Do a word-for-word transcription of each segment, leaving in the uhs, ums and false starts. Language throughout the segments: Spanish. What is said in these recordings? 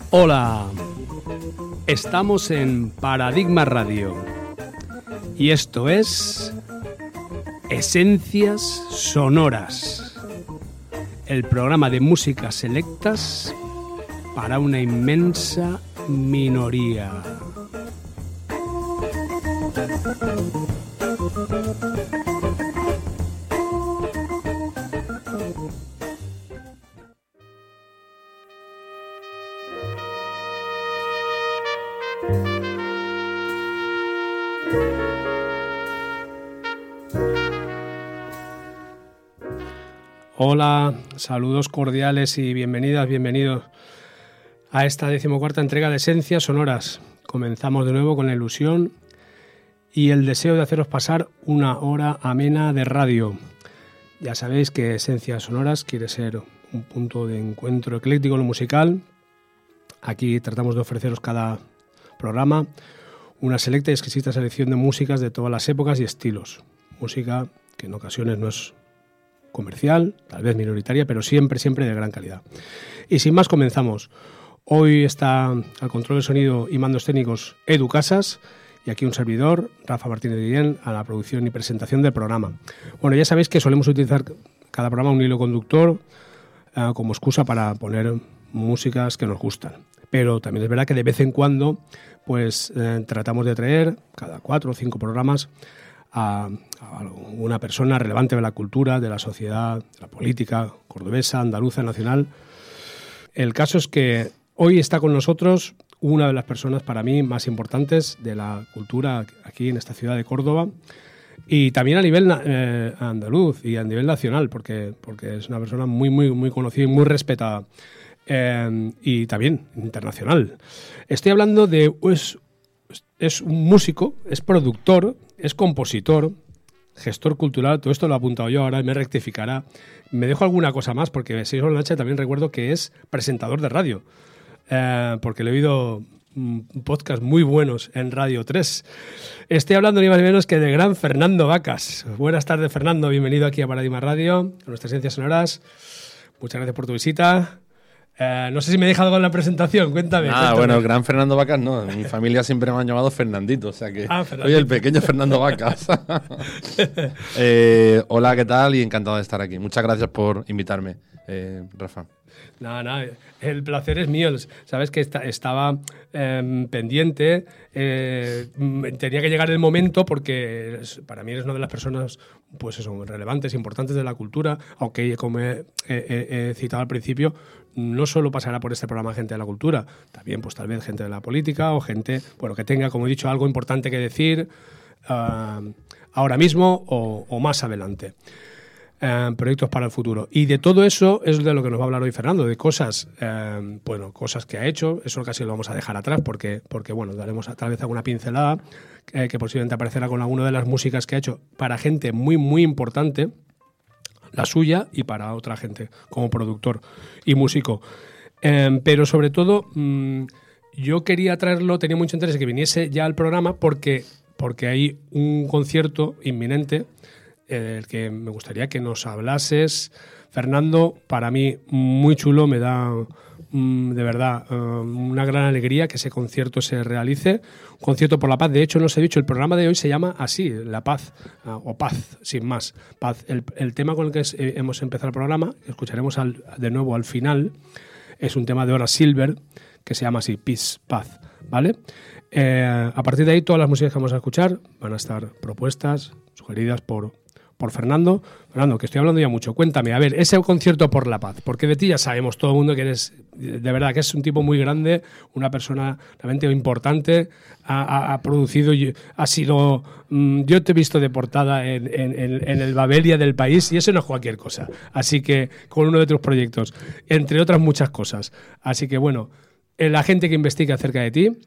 Hola, estamos en Paradigma Radio y esto es Esencias Sonoras, el programa de músicas selectas para una inmensa minoría. Hola, saludos cordiales y bienvenidas, bienvenidos a esta decimocuarta entrega de Esencias Sonoras. Comenzamos de nuevo con la ilusión y el deseo de haceros pasar una hora amena de radio. Ya sabéis que Esencias Sonoras quiere ser un punto de encuentro ecléctico en lo musical. Aquí tratamos de ofreceros cada programa una selecta y exquisita selección de músicas de todas las épocas y estilos. Música que en ocasiones no es comercial, tal vez minoritaria, pero siempre, siempre de gran calidad. Y sin más, comenzamos. Hoy está al control del sonido y mandos técnicos Edu Casas y aquí un servidor, Rafa Martínez Guillén, a la producción y presentación del programa. Bueno, ya sabéis que solemos utilizar cada programa un hilo conductor eh, como excusa para poner músicas que nos gustan. Pero también es verdad que de vez en cuando pues eh, tratamos de traer cada cuatro o cinco programas a, a una persona relevante de la cultura, de la sociedad, de la política cordobesa, andaluza, nacional. El caso es que hoy está con nosotros una de las personas para mí más importantes de la cultura aquí en esta ciudad de Córdoba y también a nivel eh, andaluz y a nivel nacional, porque, porque es una persona muy, muy, muy conocida y muy respetada. Eh, y también internacional. Estoy hablando de... Es, es un músico, es productor, es compositor, gestor cultural, todo esto lo he apuntado yo ahora y me rectificará. Me dejo alguna cosa más porque si sobre la noche también recuerdo que es presentador de radio, eh, porque le he oído mm, podcasts muy buenos en Radio tres. Estoy hablando ni más ni menos que de gran Fernando Vacas. Buenas tardes, Fernando, bienvenido aquí a Paradigma Radio, a nuestras Esencias Sonoras. Muchas gracias por tu visita. Eh, no sé si me he dejado con la presentación, cuéntame. Ah, cuéntame. Bueno, el gran Fernando Vacas no, mi familia siempre me han llamado Fernandito, o sea que ah, soy el pequeño Fernando Vacas. eh, hola, ¿qué tal? Y encantado de estar aquí. Muchas gracias por invitarme, eh, Rafa. Nada, nada, el placer es mío. Sabes que esta, estaba eh, pendiente, eh, tenía que llegar el momento porque para mí eres una de las personas pues eso, relevantes, importantes de la cultura, aunque como he, he, he citado al principio, no solo pasará por este programa gente de la cultura, también pues tal vez gente de la política o gente bueno que tenga, como he dicho, algo importante que decir uh, ahora mismo o, o más adelante. Eh, proyectos para el futuro. Y de todo eso es de lo que nos va a hablar hoy Fernando, de cosas, eh, bueno, cosas que ha hecho. Eso casi lo vamos a dejar atrás porque, porque bueno, daremos tal vez alguna pincelada eh, que posiblemente aparecerá con alguna de las músicas que ha hecho para gente muy, muy importante, la suya y para otra gente como productor y músico. Eh, pero sobre todo, mmm, yo quería traerlo, tenía mucho interés en que viniese ya al programa porque, porque hay un concierto inminente el que me gustaría que nos hablases. Fernando, para mí muy chulo, me da mm, de verdad uh, una gran alegría que ese concierto se realice, un concierto por la paz. De hecho, no os he dicho, el programa de hoy se llama así, La Paz, uh, o Paz, sin más, Paz. El, el tema con el que es, eh, hemos empezado el programa, que escucharemos al, de nuevo al final, es un tema de Hora Silver, que se llama así, Peace, Paz, ¿vale? Eh, a partir de ahí, todas las músicas que vamos a escuchar van a estar propuestas, sugeridas por por Fernando. Fernando, que estoy hablando ya mucho. Cuéntame, a ver, ese concierto por la paz, porque de ti ya sabemos todo el mundo que eres, de verdad, que es un tipo muy grande, una persona realmente importante, ha, ha, ha producido, ha sido, mmm, yo te he visto de portada en, en, en el Babelia del País y eso no es cualquier cosa. Así que, con uno de tus proyectos, entre otras muchas cosas. Así que, bueno, la gente que investigue acerca de ti,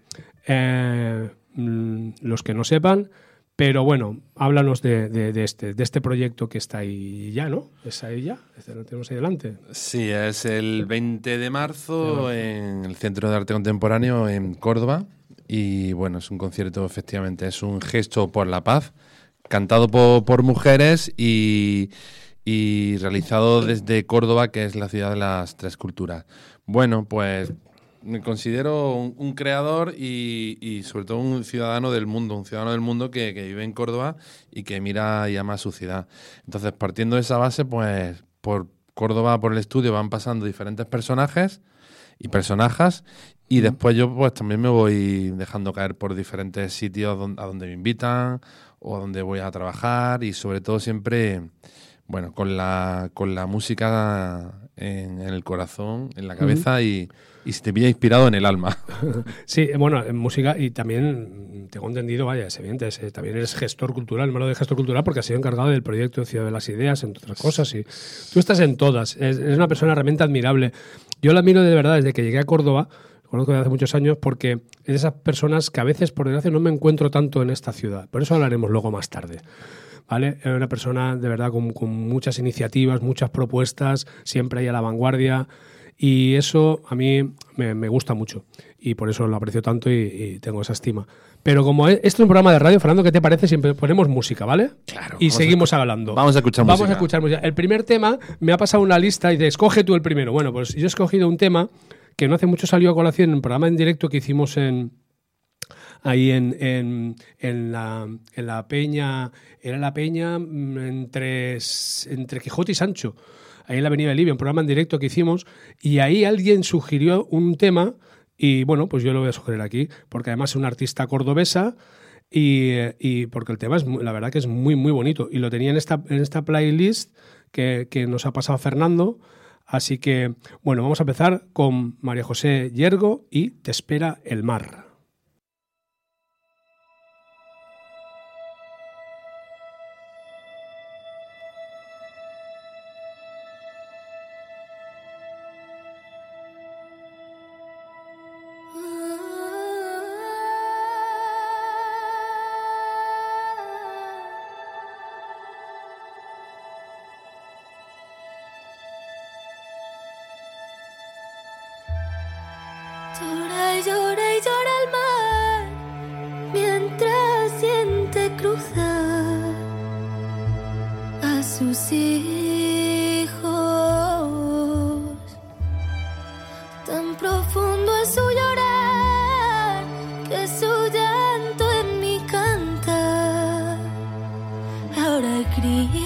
eh, mmm, los que no sepan. Pero bueno, háblanos de, de, de, este, de este proyecto que está ahí ya, ¿no? ¿Es ahí ya? ¿Lo tenemos ahí delante? Sí, es el veinte de marzo en el Centro de Arte Contemporáneo en Córdoba. Y bueno, es un concierto, efectivamente, es un gesto por la paz, cantado por, por mujeres y, y realizado desde Córdoba, que es la ciudad de las tres culturas. Bueno, pues me considero un, un creador y, y sobre todo un ciudadano del mundo, un ciudadano del mundo que, que vive en Córdoba y que mira y ama su ciudad. Entonces, partiendo de esa base, pues por Córdoba, por el estudio, van pasando diferentes personajes y personajes y después yo pues también me voy dejando caer por diferentes sitios a donde me invitan o a donde voy a trabajar y sobre todo siempre, bueno, con la, con la música en, en el corazón, en la cabeza uh-huh. y, y si te pilla inspirado en el alma. Sí, bueno, en música y también tengo entendido, vaya, es evidente, es, también eres gestor cultural, me lo de gestor cultural porque has sido encargado del proyecto Ciudad de las Ideas, entre otras cosas, y tú estás en todas, eres una persona realmente admirable. Yo la admiro de verdad desde que llegué a Córdoba, conozco desde hace muchos años, porque es de esas personas que a veces, por desgracia, no me encuentro tanto en esta ciudad. Por eso hablaremos luego más tarde. ¿Vale? Es una persona de verdad con, con muchas iniciativas, muchas propuestas, siempre ahí a la vanguardia. Y eso a mí me, me gusta mucho. Y por eso lo aprecio tanto y, y tengo esa estima. Pero como esto es un programa de radio, Fernando, ¿qué te parece? Siempre ponemos música, ¿vale? Claro. Y seguimos a, hablando. Vamos a escuchar vamos música. Vamos a escuchar música. El primer tema me ha pasado una lista y dice, escoge tú el primero. Bueno, pues yo he escogido un tema que no hace mucho salió a colación en un programa en directo que hicimos en ahí en, en, en, la, en la Peña, era la Peña entre, entre Quijote y Sancho, ahí en la Avenida de Libia, un programa en directo que hicimos, y ahí alguien sugirió un tema, y bueno, pues yo lo voy a sugerir aquí, porque además es una artista cordobesa, y, y porque el tema es, la verdad que es muy, muy bonito, y lo tenía en esta, en esta playlist que, que nos ha pasado Fernando. Así que, bueno, vamos a empezar con María José Yergo y Te espera el mar. Llora y llora y llora el mar mientras siente cruzar a sus hijos. Tan profundo es su llorar que su llanto en mí canta. Ahora grito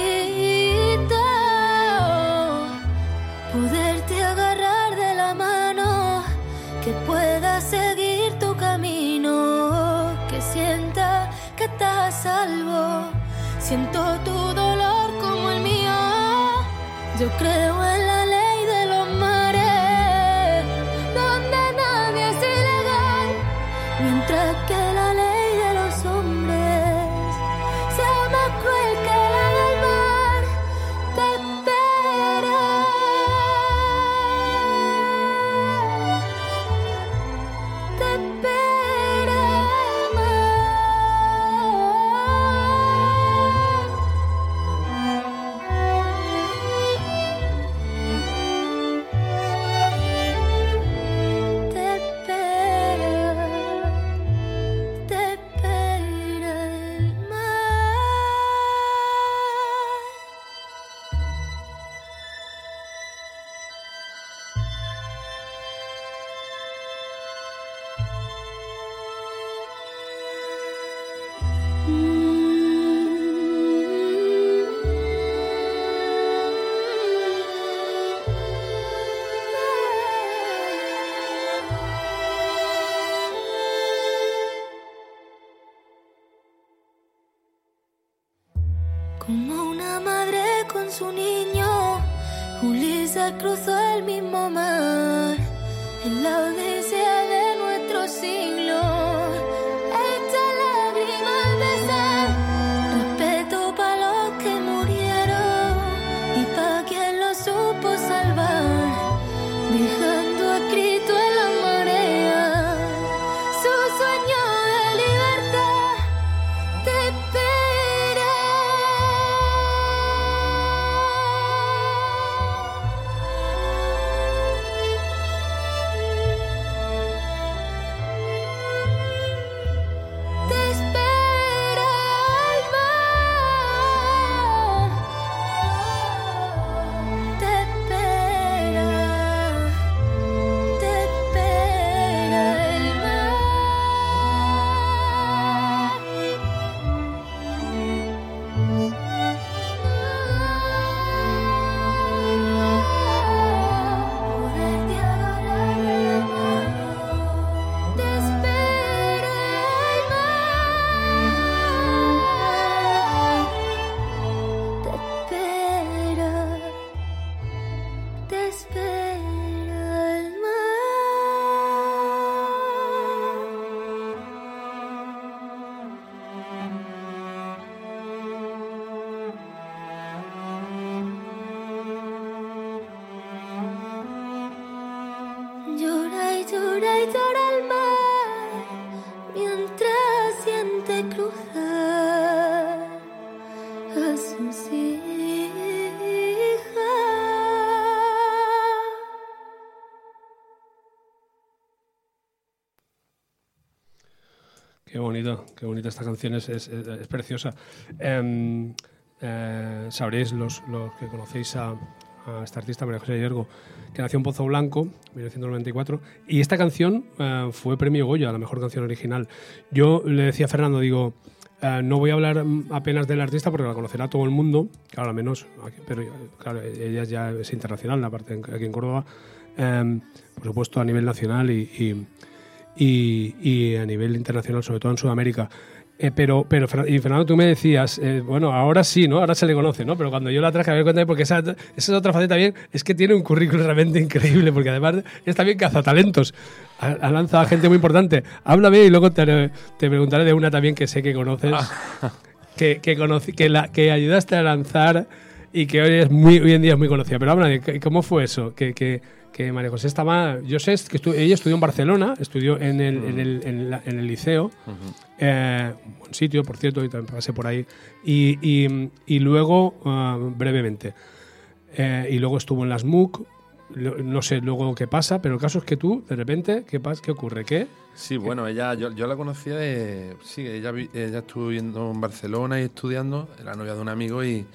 poderte agarrar de la mano, que pueda seguir tu camino, que sienta que estás a salvo. Siento tu dolor como el mío. Yo creo en la ley de los mares, donde nadie es ilegal, mientras que la ley de los hombres sea más cruel que la del mar. Te espera. Te espera Te espera, te espera el mar. Como una madre con su niño, Ulises cruzó el mismo mar en la odisea de nuestro siglo. Echa lágrimas de sal, respeto para los que murieron y para quien lo supo salvar, dejando escrito en la marea su sueño de libertad. Te espera. Qué bonito, qué bonita esta canción, es, es, es preciosa. Eh, eh, sabréis, los, los que conocéis a, a esta artista, María José Hiergo, que nació en Pozo Blanco, mil novecientos noventa y cuatro, y esta canción eh, fue premio Goya, la mejor canción original. Yo le decía a Fernando, digo, eh, no voy a hablar apenas del artista porque la conocerá todo el mundo, claro, al menos, pero claro, ella ya es internacional, aparte aquí en Córdoba, eh, por supuesto a nivel nacional y, y, y, y a nivel internacional, sobre todo en Sudamérica. Eh, pero, pero, y Fernando, tú me decías, eh, bueno, ahora sí, ¿no? Ahora se le conoce, ¿no? Pero cuando yo la traje a ver, cuéntame, porque esa, esa es otra faceta también, es que tiene un currículum realmente increíble, porque además es también cazatalentos. Ha, ha lanzado a gente muy importante. Háblame y luego te, te preguntaré de una también que sé que conoces, que, que, conocí, que, la, que ayudaste a lanzar y que hoy, es muy, hoy en día es muy conocida. Pero háblame, ¿cómo fue eso? Que... que que María José estaba, yo sé que estu, ella estudió en Barcelona, estudió en el, uh-huh. en el, en la, en el liceo, uh-huh. eh, un buen sitio, por cierto, y también pasé por ahí, y, y, y luego, uh, brevemente, eh, y luego estuvo en las M U C, no sé luego qué pasa, pero el caso es que tú, de repente, ¿qué pasa? ¿Qué ocurre? ¿Qué? Sí, bueno, ella, yo, yo la conocía de, sí, ella, ella estuvo viviendo en Barcelona y estudiando, era novia de un amigo y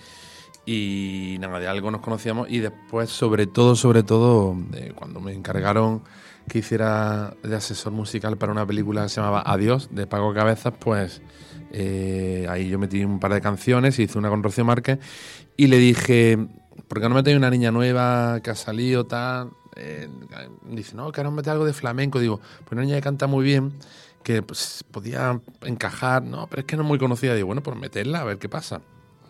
Y nada, de algo nos conocíamos y después, sobre todo, sobre todo, eh, cuando me encargaron que hiciera de asesor musical para una película que se llamaba Adiós, de Paco Cabezas, pues eh, ahí yo metí un par de canciones, hice una con Rocío Márquez y le dije, ¿por qué no metéis una niña nueva que ha salido, tal? Eh, dice, no, que ahora mete algo de flamenco. Digo, pues una niña que canta muy bien, que pues, podía encajar, no, pero es que no es muy conocida. Digo, bueno, pues meterla, a ver qué pasa.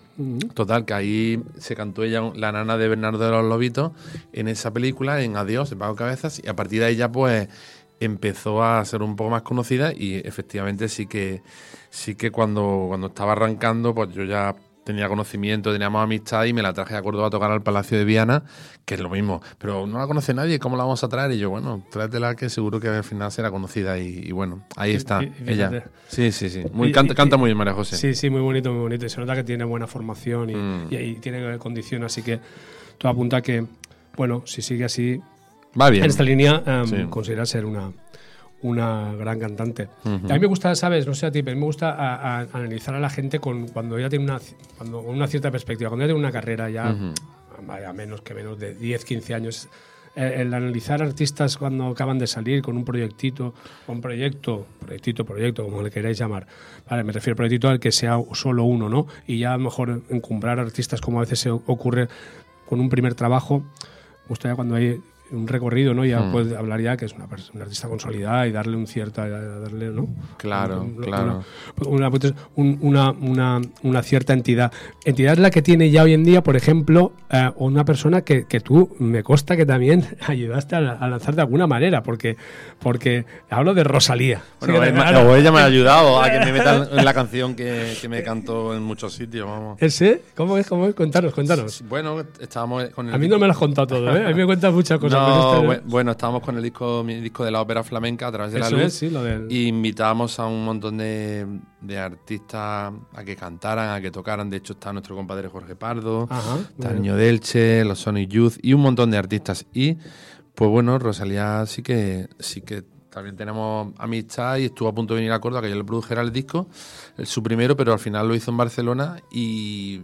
Total, que ahí se cantó ella la nana de Bernardo de los Lobitos en esa película, en Adiós, de Paco Cabezas, y a partir de ahí ya pues empezó a ser un poco más conocida y efectivamente sí que sí que cuando, cuando estaba arrancando pues yo ya tenía conocimiento, teníamos amistad y me la traje a Córdoba a tocar al Palacio de Viana, que es lo mismo, pero no la conoce nadie, ¿cómo la vamos a traer? Y yo, bueno, tráetela que seguro que al final será conocida y, y bueno, ahí está, y, y ella. Sí, sí, sí, muy, y, canta, y, canta muy bien María José. Sí, sí, muy bonito, muy bonito, y se nota que tiene buena formación y, mm. y, y tiene condición, así que todo apunta que, bueno, si sigue así, va bien. En esta línea, um, sí. considera ser una... una gran cantante. Uh-huh. A mí me gusta, ¿sabes? No sé a ti, pero a mí me gusta a, a, analizar a la gente con, cuando ella tiene una, cuando, una cierta perspectiva, cuando ella tiene una carrera ya, uh-huh. a menos que menos de diez, quince años, eh, el analizar artistas cuando acaban de salir con un proyectito, un proyecto, proyectito, proyecto, como le queráis llamar, vale, me refiero al proyectito al que sea solo uno, ¿no? Y ya a lo mejor encumbrar artistas como a veces se ocurre con un primer trabajo, me gustaría cuando hay un recorrido, ¿no? Ya hmm. puedes hablar ya que es una, una artista consolidada y darle un cierto, darle, ¿no? Claro, un, claro. Una, una, una, una cierta entidad. Entidad es la que tiene ya hoy en día, por ejemplo, eh, una persona que, que tú, me consta que también ayudaste a, a lanzar de alguna manera, porque, porque hablo de Rosalía. Bueno, sí, es, o ella me ha ayudado a que me metan en la canción que, que me cantó en muchos sitios, vamos. ¿Ese? ¿Cómo es? ¿Cómo es? Cuéntanos, cuéntanos. Bueno, estábamos con el... A mí no me lo has contado todo, ¿eh? A mí me cuentas muchas cosas. No, este... bueno, estábamos con el disco, mi disco de la ópera flamenca a través de Eso la luz es, sí, lo del... y invitábamos a un montón de, de artistas a que cantaran, a que tocaran. De hecho está nuestro compadre Jorge Pardo, Ajá, está el Niño de Elche, los Sonic Youth y un montón de artistas. Y pues bueno, Rosalía sí que sí que también tenemos amistad y estuvo a punto de venir a Córdoba que yo le produjera el disco, el, su primero, pero al final lo hizo en Barcelona y,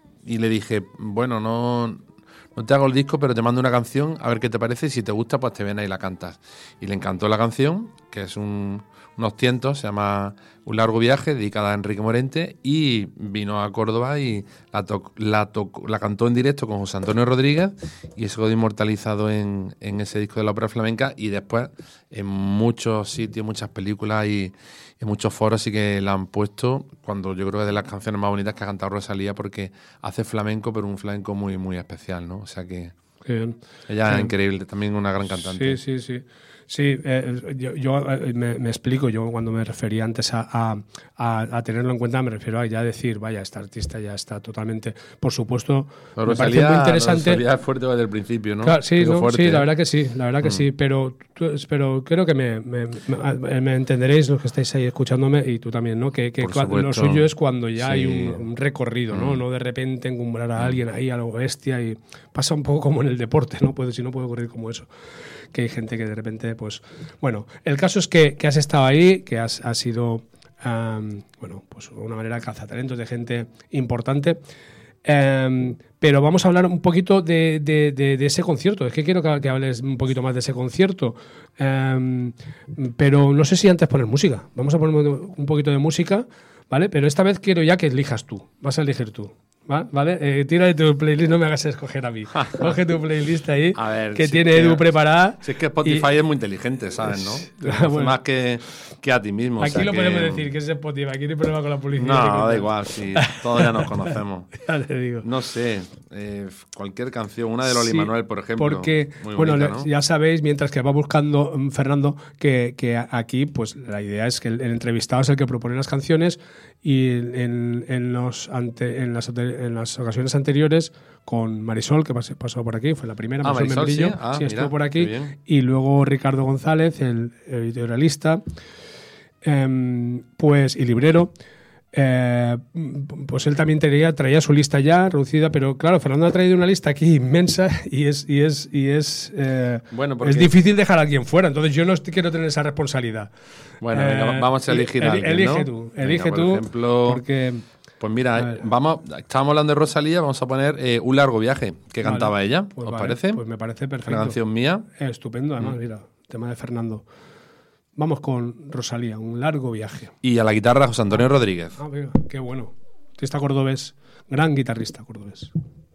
y le dije, bueno, no... No te hago el disco, pero te mando una canción, a ver qué te parece, y si te gusta, pues te vienes y la cantas. Y le encantó la canción, que es un, unos tientos, se llama Un largo viaje, dedicada a Enrique Morente, y vino a Córdoba y la, to- la, to- la cantó en directo con José Antonio Rodríguez, y eso quedó inmortalizado en, en ese disco de la ópera flamenca, y después en muchos sitios, muchas películas y en muchos foros sí que la han puesto, cuando yo creo que es de las canciones más bonitas que ha cantado Rosalía, porque hace flamenco, pero un flamenco muy muy especial, ¿no? O sea que bien. Ella sí. es increíble, también una gran cantante. Sí, sí, sí. Sí, eh, yo, yo eh, me, me explico, yo cuando me refería antes a, a, a, a tenerlo en cuenta me refiero a ya decir, vaya, esta artista ya está totalmente, por supuesto, no, me Rosalía, parece muy interesante. Rosalía es fuerte desde el principio, ¿no? Claro, sí, no, fuerte, sí, ¿eh? la verdad que sí, la verdad que mm. sí, pero, pero creo que me, me, me, me entenderéis los que estáis ahí escuchándome y tú también, ¿no? Que, que cuando, lo suyo es cuando ya sí. hay un, un recorrido, ¿no? Mm. No de repente encumbrar a alguien ahí a lo bestia y pasa un poco como en el deporte, ¿no? Puede, si no puede ocurrir como eso. Que hay gente que de repente, pues... Bueno, el caso es que, que has estado ahí, que has, has ido Um, bueno, pues de una manera cazatalentos de gente importante. Um, pero vamos a hablar un poquito de, de, de, de ese concierto. Es que quiero que, que hables un poquito más de ese concierto. Um, pero no sé si antes poner música. Vamos a poner un poquito de música, ¿vale? Pero esta vez quiero ya que elijas tú. Vas a elegir tú. ¿Vale? Eh, tira de tu playlist, no me hagas escoger a mí. Coge tu playlist ahí, a ver, que si tiene que, Edu preparada. Si es que Spotify y... es muy inteligente, ¿sabes? ¿No? Bueno, más que, que a ti mismo. Aquí o sea lo que... podemos decir, que es Spotify. Aquí no hay problema con la publicidad. No, da igual, si todos ya nos conocemos. Ya te digo. No sé, eh, cualquier canción, una de Loli sí, Manuel, por ejemplo. Porque, muy bueno, bonita, ¿no? ya sabéis, mientras que va buscando um, Fernando, que, que aquí, pues la idea es que el, el entrevistado es el que propone las canciones y en, en, los ante, en, las, en las ocasiones anteriores con Marisol, que pasó por aquí, fue la primera, ah, Marisol, Marisol Membrillo, sí, ah, sí mira, estuvo por aquí, y luego Ricardo González, el editorialista, eh, pues y librero. Eh, pues él también traía, traía su lista ya reducida, pero claro, Fernando ha traído una lista aquí inmensa y es y es y es eh, bueno, porque... es difícil dejar a alguien fuera, entonces yo no quiero tener esa responsabilidad. Bueno, eh, venga, vamos a elegir el, a alguien, elige ¿no? tú, elige venga, por tú, ejemplo, porque pues mira, vamos, estábamos hablando de Rosalía, vamos a poner eh, Un largo viaje que vale, cantaba ella, pues ¿os vale, parece? Pues me parece perfecto. Una canción mía. Eh, estupendo, además, mm. mira, tema de Fernando. Vamos con Rosalía, Un largo viaje. Y a la guitarra José Antonio Rodríguez. Ah, mira, qué bueno. Artista cordobés, gran guitarrista cordobés.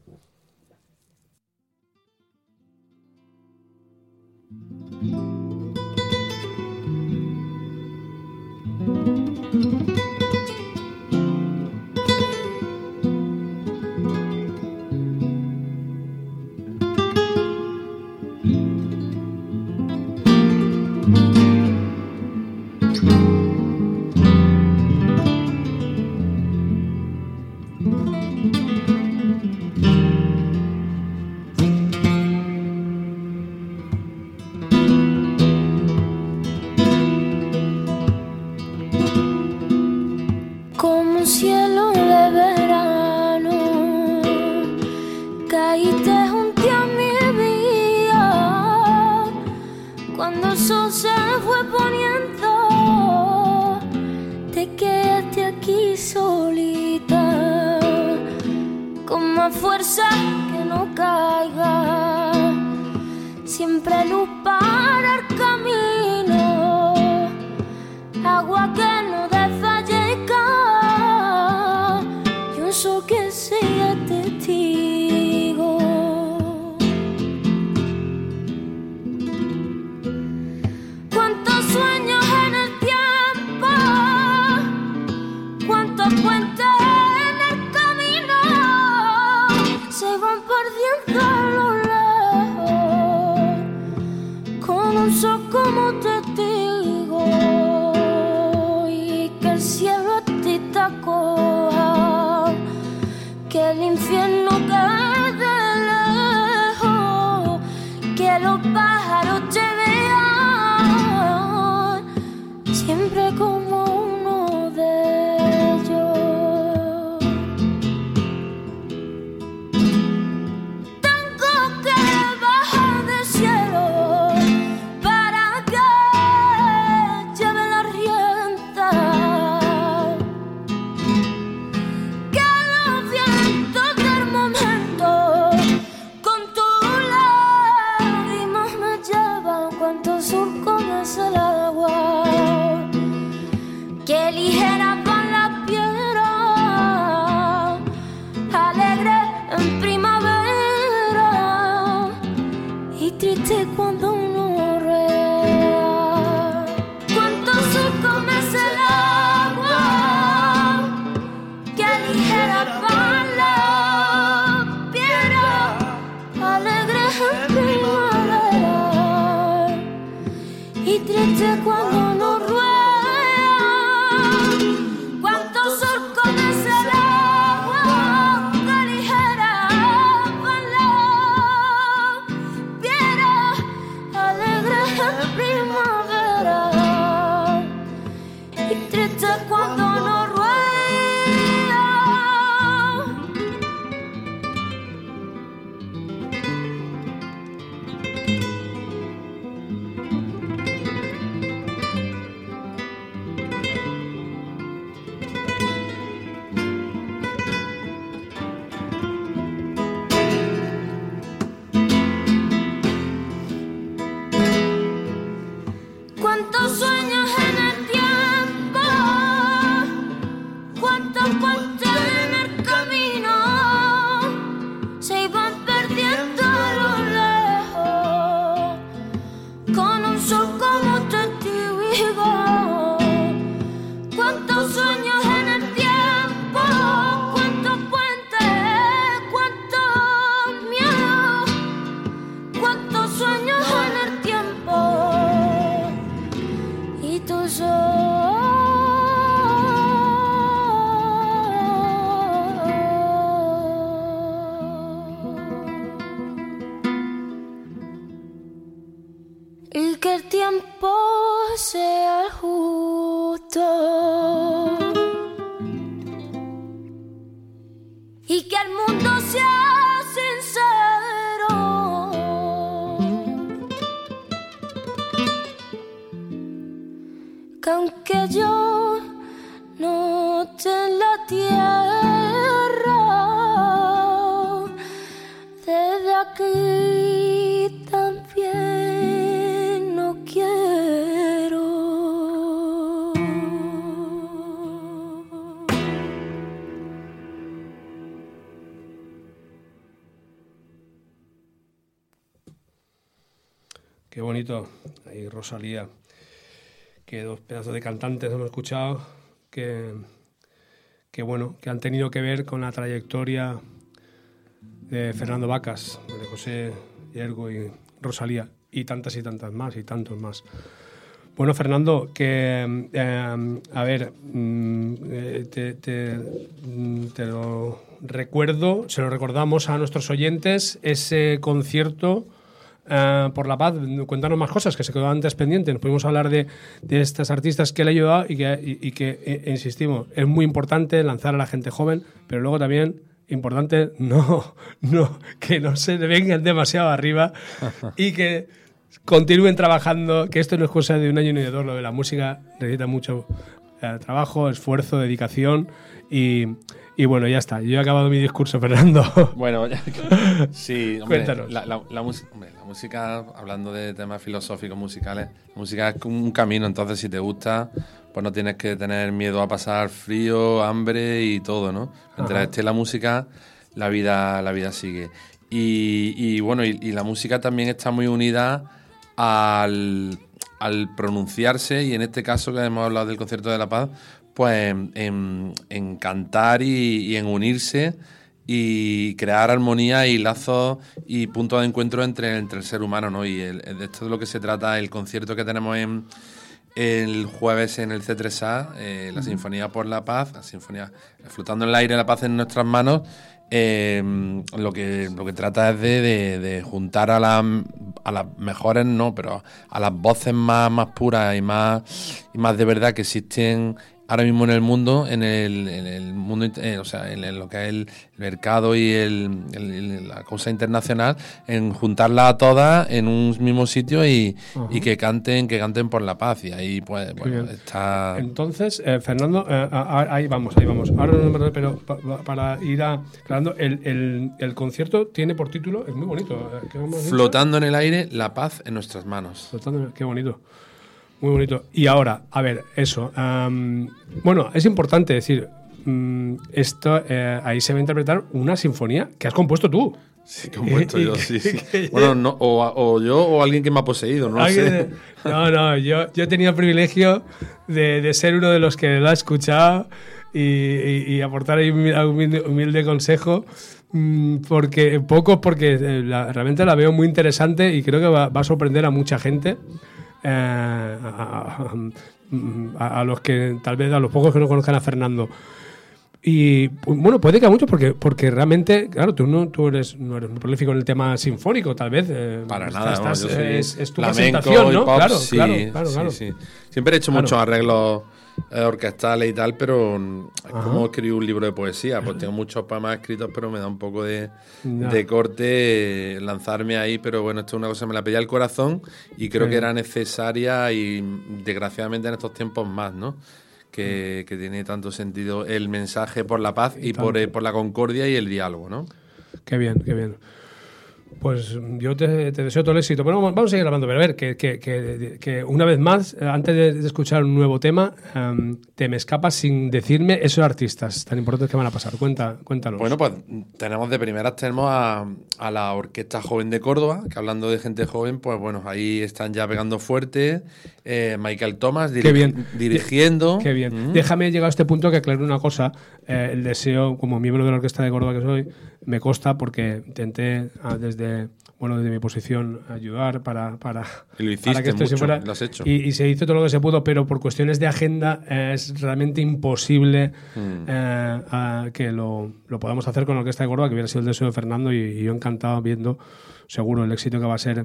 Fuerza que no caiga, siempre luz para el camino, agua que no desfallezca y un sol que sea testigo. Cuántos sueños en el tiempo, cuántos puentes se van perdiendo a lo lejos, con un sol como testigo, y que el cielo a ti te acoja, que el infierno quede lejos, que los pájaros te vean siempre como uno de ellos. El agua, que ligera van las piedras, alegre en primavera y triste cuando uno rueda. Cuánto surco mece el agua, que ligera van las piedras, alegre en primavera y triste cuando no rueda. Cuánto surco mece el agua, que ligera van las piedras, alegre en primavera y triste cuando no rueda. que el tiempo sea el justo y que el mundo sea sincero, que aunque yo no esté en la tierra, desde aquí también no quiero. Qué bonito. Ahí Rosalía. Que dos pedazos de cantantes hemos escuchado que, que, bueno, que han tenido que ver con la trayectoria de Fernando Vacas, de José Hiergo y Rosalía, y tantas y tantas más, y tantos más. Bueno, Fernando, que, eh, a ver, mm, te, te, te lo recuerdo, se lo recordamos a nuestros oyentes, ese concierto Uh, por la paz. Cuéntanos más cosas que se quedó antes pendientes. Nos pudimos hablar de, de estas artistas que le he ayudado y que, y, y que e, insistimos, es muy importante lanzar a la gente joven, pero luego también importante no, no que no se vengan demasiado arriba y que continúen trabajando, que esto no es cosa de un año ni de dos. Lo de la música necesita mucho uh, trabajo, esfuerzo, dedicación y Y bueno, ya está. Yo he acabado mi discurso, Fernando. Bueno, ya, sí, hombre, Cuéntanos. La, la, la, hombre, la música, hablando de temas filosóficos musicales, la música es un camino, entonces si te gusta, pues no tienes que tener miedo a pasar frío, hambre y todo, ¿no? Mientras Ajá. esté la música, la vida, la vida sigue. Y, y bueno, y, y la música también está muy unida al, al pronunciarse, y en este caso que hemos hablado del Concierto de la Paz, pues en, en cantar y, y en unirse y crear armonía y lazos y puntos de encuentro entre, entre el ser humano, ¿no? Y el, de esto es de lo que se trata el concierto que tenemos en, el jueves en el C tres A, eh, la uh-huh. Sinfonía por la Paz, la Sinfonía Flotando en el aire, la paz en nuestras manos. Eh, lo que lo que trata es de, de, de juntar a las a las mejores, no, pero a las voces más, más puras y más y más de verdad que existen ahora mismo en el mundo, en el, en el mundo, eh, o sea, en, en lo que es el mercado y el, el, el, la cosa internacional, en juntarlas a todas en un mismo sitio y, uh-huh. y que canten, que canten por la paz. Y ahí pues bueno, está. Entonces, eh, Fernando, eh, ahí vamos, ahí vamos. Ahora no me pero pa, pa, para ir aclarando, el, el, el concierto tiene por título, es muy bonito. ¿Qué hemos dicho? Flotando en el aire, la paz en nuestras manos. Flotando, qué bonito. Muy bonito. Y ahora, a ver, eso. Um, bueno, es importante decir, um, esto eh, ahí se va a interpretar una sinfonía que has compuesto tú. Sí, que he compuesto yo, sí, sí. Bueno, no, o, o yo o alguien que me ha poseído, no lo sé. No, no, yo, yo he tenido el privilegio de, de ser uno de los que lo ha escuchado y, y, y aportar ahí un humilde, humilde consejo. Porque pocos, porque la, realmente la veo muy interesante y creo que va, va a sorprender a mucha gente. Eh, a, a, a los que tal vez a los pocos que no conozcan a Fernando y bueno, puede que a muchos porque porque realmente claro, tú no tú eres no eres muy prolífico en el tema sinfónico, tal vez eh, para estás, nada estás, no, yo soy es, es tu flamenco presentación, ¿no? Pop, claro, sí, claro, claro, sí, claro. Sí. Siempre he hecho claro. muchos arreglos eh, orquestales y tal, pero es Ajá. como escribir un libro de poesía, pues tengo muchos poemas escritos, pero me da un poco de, no. de corte eh, lanzarme ahí, pero bueno, esto es una cosa, me la pedía el corazón y creo sí. que era necesaria y desgraciadamente en estos tiempos más, ¿no? Que, que tiene tanto sentido el mensaje por la paz y, y por, eh, por la concordia y el diálogo, ¿no? Qué bien, qué bien. Pues yo te, te deseo todo el éxito. Pero vamos, vamos a seguir hablando. Pero a ver, que, que, que, que una vez más, antes de, de escuchar un nuevo tema, um, te me escapas sin decirme esos artistas tan importantes que van a pasar. Cuenta, cuéntanos. Bueno, pues tenemos de primeras tenemos a, a la Orquesta Joven de Córdoba, que hablando de gente joven, pues bueno, ahí están ya pegando fuerte. Eh, Michael Thomas diri- Qué bien. dirigiendo. Qué bien. Mm. Déjame llegar a este punto que aclare una cosa. Eh, el deseo, como miembro de la Orquesta de Córdoba que soy, me consta porque intenté ah, desde bueno desde mi posición ayudar para para, y lo hiciste para que esto mucho, se fuera. Lo has hecho. Y, y se hizo todo lo que se pudo, pero por cuestiones de agenda eh, es realmente imposible mm. eh, a, que lo, lo podamos hacer con la Orquesta de Córdoba, que hubiera sido el deseo de Fernando y, y yo encantado viendo seguro el éxito que va a ser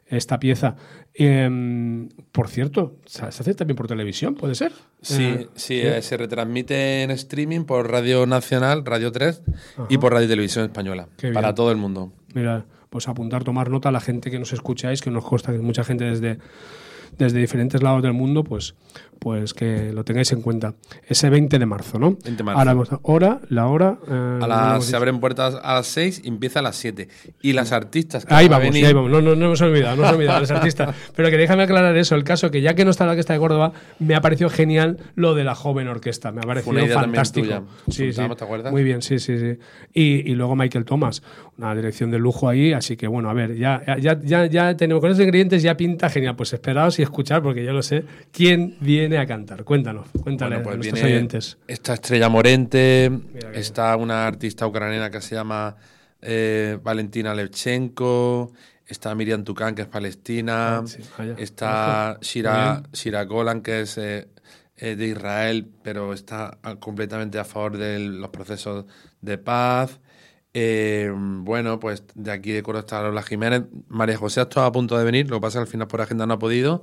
esta pieza. Eh, por cierto, ¿se hace también por televisión? ¿Puede ser? Sí, eh, sí, eh, se retransmite en streaming por Radio Nacional, Radio tres, Ajá. y por Radio Televisión Española, para todo el mundo. Mira, pues apuntar, tomar nota a la gente que nos escucháis, que nos consta que mucha gente desde, desde diferentes lados del mundo, pues, pues que lo tengáis en cuenta. Ese veinte de marzo, ¿no? veinte de marzo. Ahora, hora, la hora... Eh, a las, se abren puertas a las seis y empieza a las siete. Y las artistas que ahí van vamos, a venir... ahí vamos. No, no, no hemos olvidado, no hemos olvidado las artistas. Pero que déjame aclarar eso, el caso que ya que no está la orquesta de Córdoba, me ha parecido genial lo de la joven orquesta. Me ha parecido una idea fantástico. Tuya. Sí, sí. ¿Te acuerdas? Muy bien, sí, sí, sí. Y, y luego Michael Thomas, una dirección de lujo ahí, así que bueno, a ver, ya, ya, ya, ya tenemos con esos ingredientes, ya pinta genial. Pues esperaos y escuchar, porque yo lo sé, quién viene a cantar. Cuéntanos. Cuéntale bueno, pues a nuestros oyentes. Esta Estrella Morente, está una artista ucraniana que se llama eh, Valentina Levchenko, está Miriam Tucán, que es palestina, ah, sí, está Shira, Shira Golan, que es eh, eh, de Israel, pero está completamente a favor de los procesos de paz. Eh, bueno, pues de aquí de Córdoba está Lola Jiménez. María José estaba a punto de venir, lo que pasa es que al final por agenda no ha podido.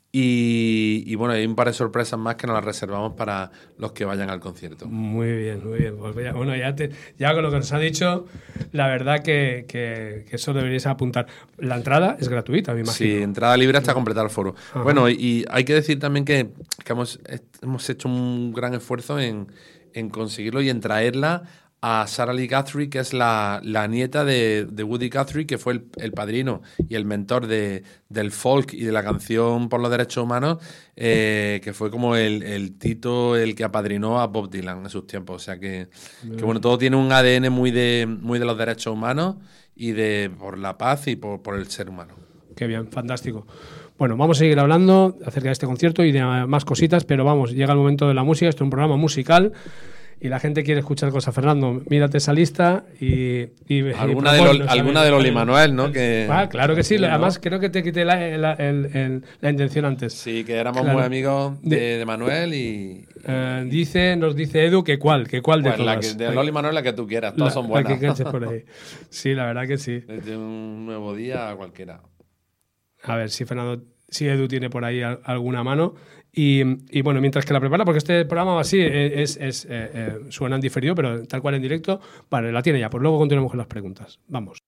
Y, y bueno, hay un par de sorpresas más que nos las reservamos para los que vayan al concierto. Muy bien, muy bien. Pues ya, bueno, ya, te, ya con lo que nos ha dicho, la verdad que, que, que eso deberíais apuntar. La entrada es gratuita, me imagino. Sí, entrada libre hasta completar el foro. Ajá. Bueno, y, y hay que decir también que, que hemos, hemos hecho un gran esfuerzo en, en conseguirlo y en traerla a Sarah Lee Guthrie, que es la, la nieta de, de Woody Guthrie, que fue el, el padrino y el mentor de, del folk y de la canción por los derechos humanos, eh, que fue como el, el Tito el que apadrinó a Bob Dylan en sus tiempos. O sea que, que bueno, todo tiene un A D N muy de, muy de los derechos humanos y de por la paz y por, por el ser humano. Qué bien, fantástico. Bueno, vamos a seguir hablando acerca de este concierto y de más cositas, pero vamos, llega el momento de la música. Esto es un programa musical y la gente quiere escuchar cosas. Fernando, mírate esa lista y... y alguna y de, Loli, alguna de Loli Manuel, ¿no? Que, ah, claro que sí. ¿no? Además, creo que te quité la, la, el, el, la intención antes. Sí, que éramos claro. muy amigos de, de Manuel y... Uh, dice, nos dice Edu que cuál, que cuál de pues todas. La que, de Loli Manuel la que tú quieras, todas la, son buenas. La que enganches por ahí. Sí, la verdad que sí. Desde un nuevo día a cualquiera. A ver si Fernando... Si Edu tiene por ahí alguna mano. Y, y bueno, mientras que la prepara, porque este programa va así, es, es, es, eh, eh, suena en diferido, pero tal cual en directo. Vale, la tiene ya. Pues luego continuamos con las preguntas. Vamos.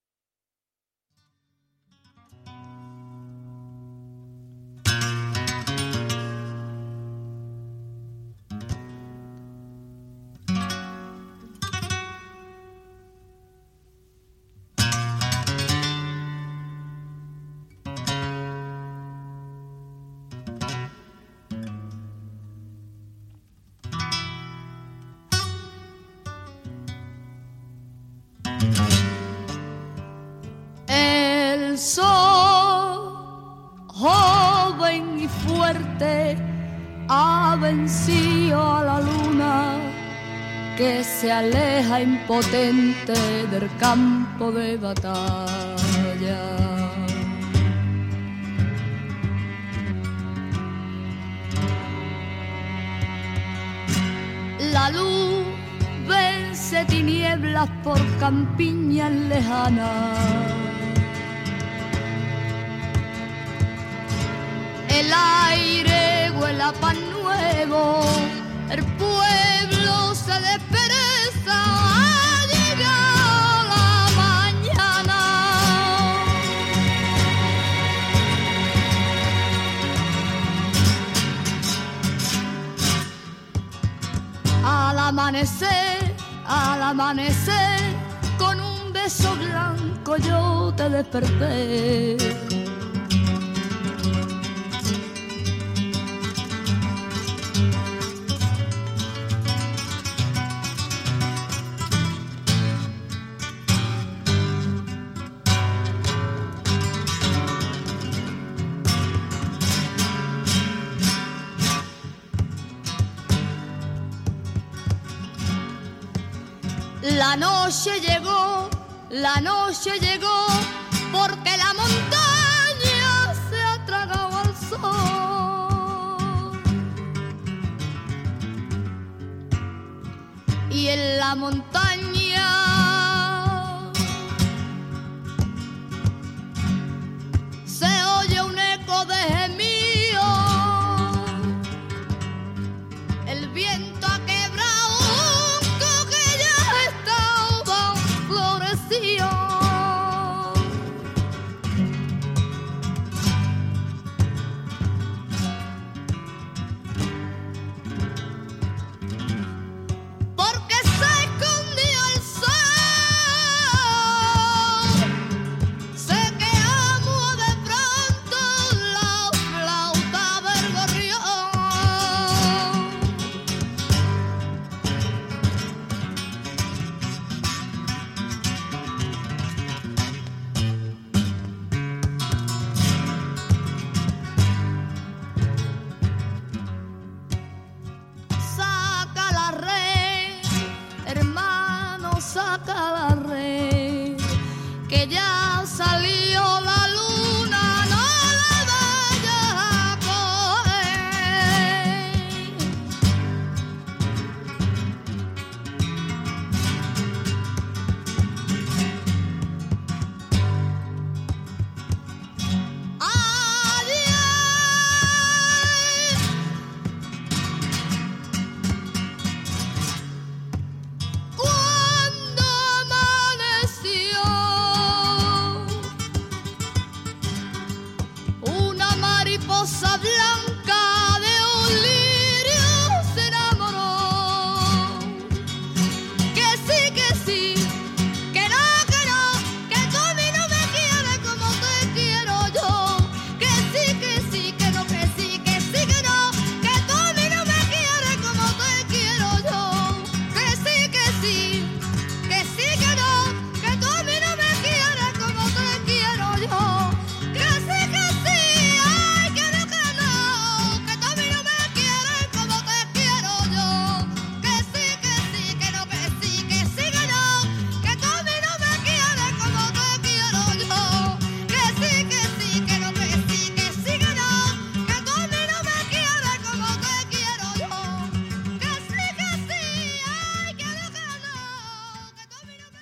El sol, joven y fuerte, ha vencido a la luna que se aleja impotente del campo de batalla. La luz vence tinieblas por campiñas lejanas. El aire huele a pan nuevo, el pueblo se despereza, ha llegado la mañana. Al amanecer, al amanecer, con un beso blanco yo te desperté. La noche llegó, la noche llegó, porque la montaña se ha tragado al sol. Y en la montaña ya salió la luna, no la vayas a coger. Cuando amaneció, una mariposa blanca de un lirio se enamoró. Que sí, que sí, que no, que no, que tú a mí no me quieres como te quiero yo. Que sí, que sí, que no, que sí, que sí, que no, que tú a mí no me quieres como te quiero yo. Que sí, que sí, que sí, que no, que tú a mí no me quieres como te quiero yo. Que sí, que sí, ay, que no, que no, que tú a mí no me quieres como te quiero yo. Que sí, que sí, que no, que sí, que sí, que no, que tú a mí no me quieres como te quiero yo. Que sí, que sí, que no, que sí, que sí, que no, que tú a mí no me quieres como te quiero yo. Que sí, que sí, ay, que no, que no, que tú a mí no me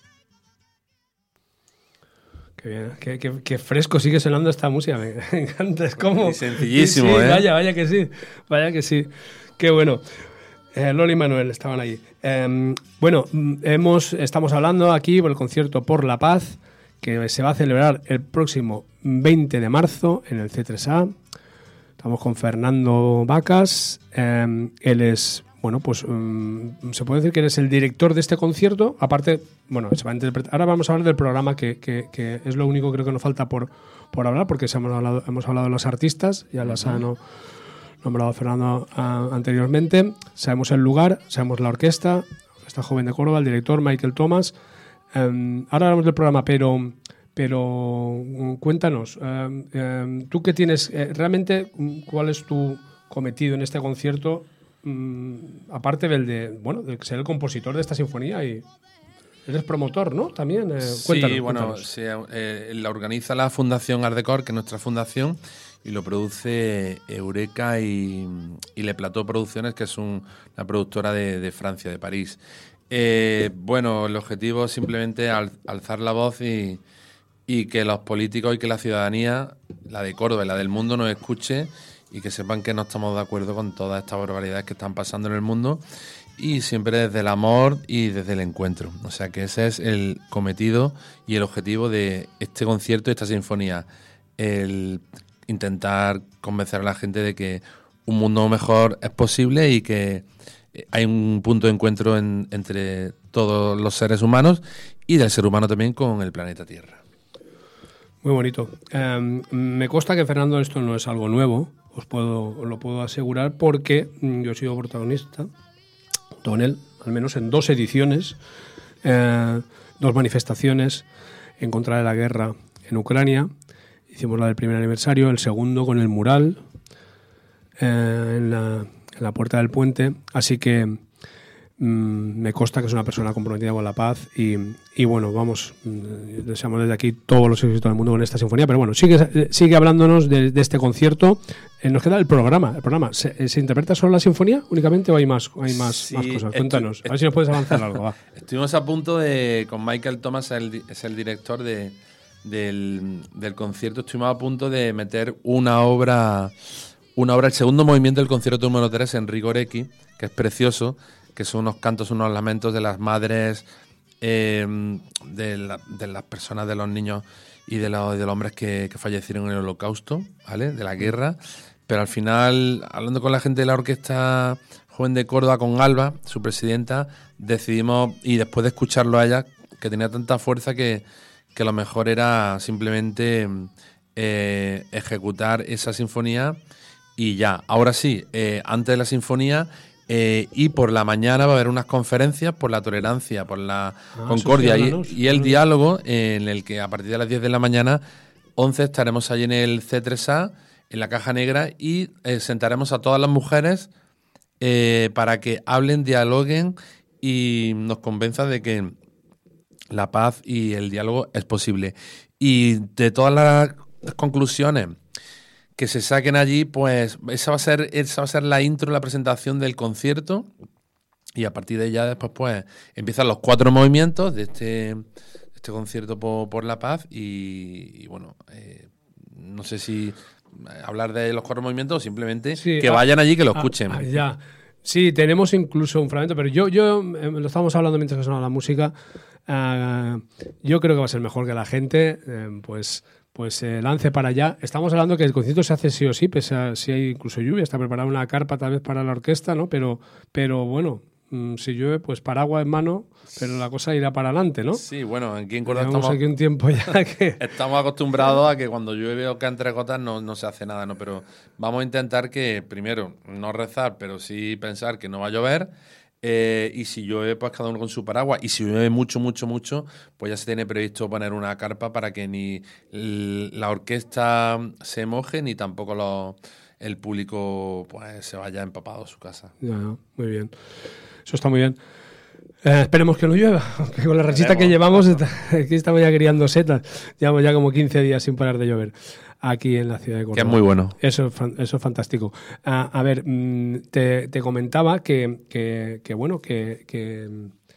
Qué bien, qué, qué- qué fresco sigue sonando esta música, me encanta, es como... Y sencillísimo, Sí, sí, ¿eh? Vaya, vaya que sí, vaya que sí. Qué bueno. Eh, Loli y Manuel estaban ahí. Eh, bueno, mm, hemos, estamos hablando aquí por el concierto Por la Paz, que se va a celebrar el próximo veinte de marzo en el C tres A. Estamos con Fernando Vacas. Eh, él es, bueno, pues mm, se puede decir que eres el director de este concierto. Aparte, bueno, se va a interpretar. Ahora vamos a hablar del programa, que, que- que es lo único creo que nos falta por, por hablar, porque se hemos hablado, hemos hablado de los artistas, ya las ha no- nombrado Fernando ah, anteriormente. Sabemos el lugar, sabemos la orquesta, esta joven de Córdoba, el director Michael Thomas. Eh, ahora hablamos del programa, pero... Pero mm, cuéntanos, eh, eh, tú qué tienes, eh, realmente, mm, ¿cuál es tu cometido en este concierto? Mm, aparte del de, bueno, de ser el compositor de esta sinfonía, y eres promotor, ¿no? También, eh, cuéntanos. Sí, bueno, cuéntanos. se, eh, la organiza la Fundación Art Decor, que es nuestra fundación, y lo produce Eureka y, y Le Plateau Producciones, que es un- una productora de, de Francia, de París. Eh, bueno, el objetivo es simplemente al- alzar la voz y, y que los políticos y que la ciudadanía, la de Córdoba y la del mundo, nos escuche y que sepan que no estamos de acuerdo con todas estas barbaridades que están pasando en el mundo, y siempre desde el amor y desde el encuentro. O sea que ese es el cometido y el objetivo de este concierto, de esta sinfonía, el intentar convencer a la gente de que un mundo mejor es posible y que hay un punto de encuentro en- entre todos los seres humanos y del ser humano también con el planeta Tierra. Muy bonito. Eh, me consta que, Fernando, esto no es algo nuevo, os puedo, os lo puedo asegurar, porque mm, yo he sido protagonista, junto con él, al menos en dos ediciones, eh, dos manifestaciones en contra de la guerra en Ucrania. Hicimos la del primer aniversario, el segundo con el mural eh, en, la, en la puerta del puente. Así que mm, me consta que es una persona comprometida con la paz y, y bueno, vamos, mm, deseamos desde aquí todos los éxitos del mundo con esta sinfonía. Pero bueno, sigue, sigue hablándonos de, de este concierto. Eh, nos queda el programa. El programa. ¿Se, ¿Se interpreta solo la sinfonía únicamente o hay más, hay más, Sí, más cosas? esto- Cuéntanos. A ver si nos puedes avanzar algo. Va. Estuvimos a punto de, con Michael Thomas, el di- es el director de, del, del concierto, estuvimos a punto de meter una obra, una obra, el segundo movimiento del concierto número tres en Rigorecki, que es precioso, que son unos cantos, unos lamentos de las madres, eh, de, la- de las personas, de los niños y de los, de los hombres que, que fallecieron en el Holocausto, ¿vale? De la guerra. Pero al final, hablando con la gente de la Orquesta Joven de Córdoba, con Alba, su presidenta, decidimos, y después de escucharlo a ella, que tenía tanta fuerza que, que lo mejor era simplemente eh, ejecutar esa sinfonía y ya. Ahora sí, eh, antes de la sinfonía eh, y por la mañana va a haber unas conferencias por la tolerancia, por la Ah, concordia eso sí, y, háblanos. y el diálogo, en el que a partir de las diez de la mañana, once, estaremos allí en el C tres A, en la Caja Negra, y eh, sentaremos a todas las mujeres eh, para que hablen, dialoguen y nos convenzan de que la paz y el diálogo es posible. Y de todas las conclusiones que se saquen allí, pues esa va a ser, esa va a ser la intro, la presentación del concierto. Y a partir de ella después pues empiezan los cuatro movimientos de este, este concierto por, por la paz. Y, y bueno, eh, no sé si hablar de los cuatro movimientos o simplemente sí, que vayan allí, que lo escuchen. Ah, ah, ya. Sí, tenemos incluso un fragmento, pero yo, yo eh, lo estábamos hablando mientras que sonaba la música. Uh, yo creo que va a ser mejor que la gente eh, pues, pues se eh, lance para allá. Estamos hablando que el concierto se hace sí o sí, pese a si hay incluso lluvia, está preparada una carpa tal vez para la orquesta, ¿no? Pero, pero bueno, mmm, si llueve, pues paraguas en mano, pero la cosa irá para adelante, ¿no? Sí, bueno, aquí en Córdoba estamos aquí un tiempo ya que estamos acostumbrados a que cuando llueve o cae entre gotas no, no se hace nada, ¿no? Pero vamos a intentar que primero no rezar, pero sí pensar que no va a llover. Eh, y si llueve, pues cada uno con su paraguas. Y si llueve mucho, mucho, mucho, pues ya se tiene previsto poner una carpa para que ni la orquesta se moje, ni tampoco los, el público pues se vaya empapado a su casa. Ya, muy bien. Eso está muy bien. Eh, esperemos que no llueva, que con la rachita que llevamos, aquí estamos ya criando setas. Llevamos ya como quince días sin parar de llover aquí en la ciudad de Córdoba. Que es muy bueno. Eso, eso es fantástico. A, a ver, te, te comentaba que, que, que bueno, que, que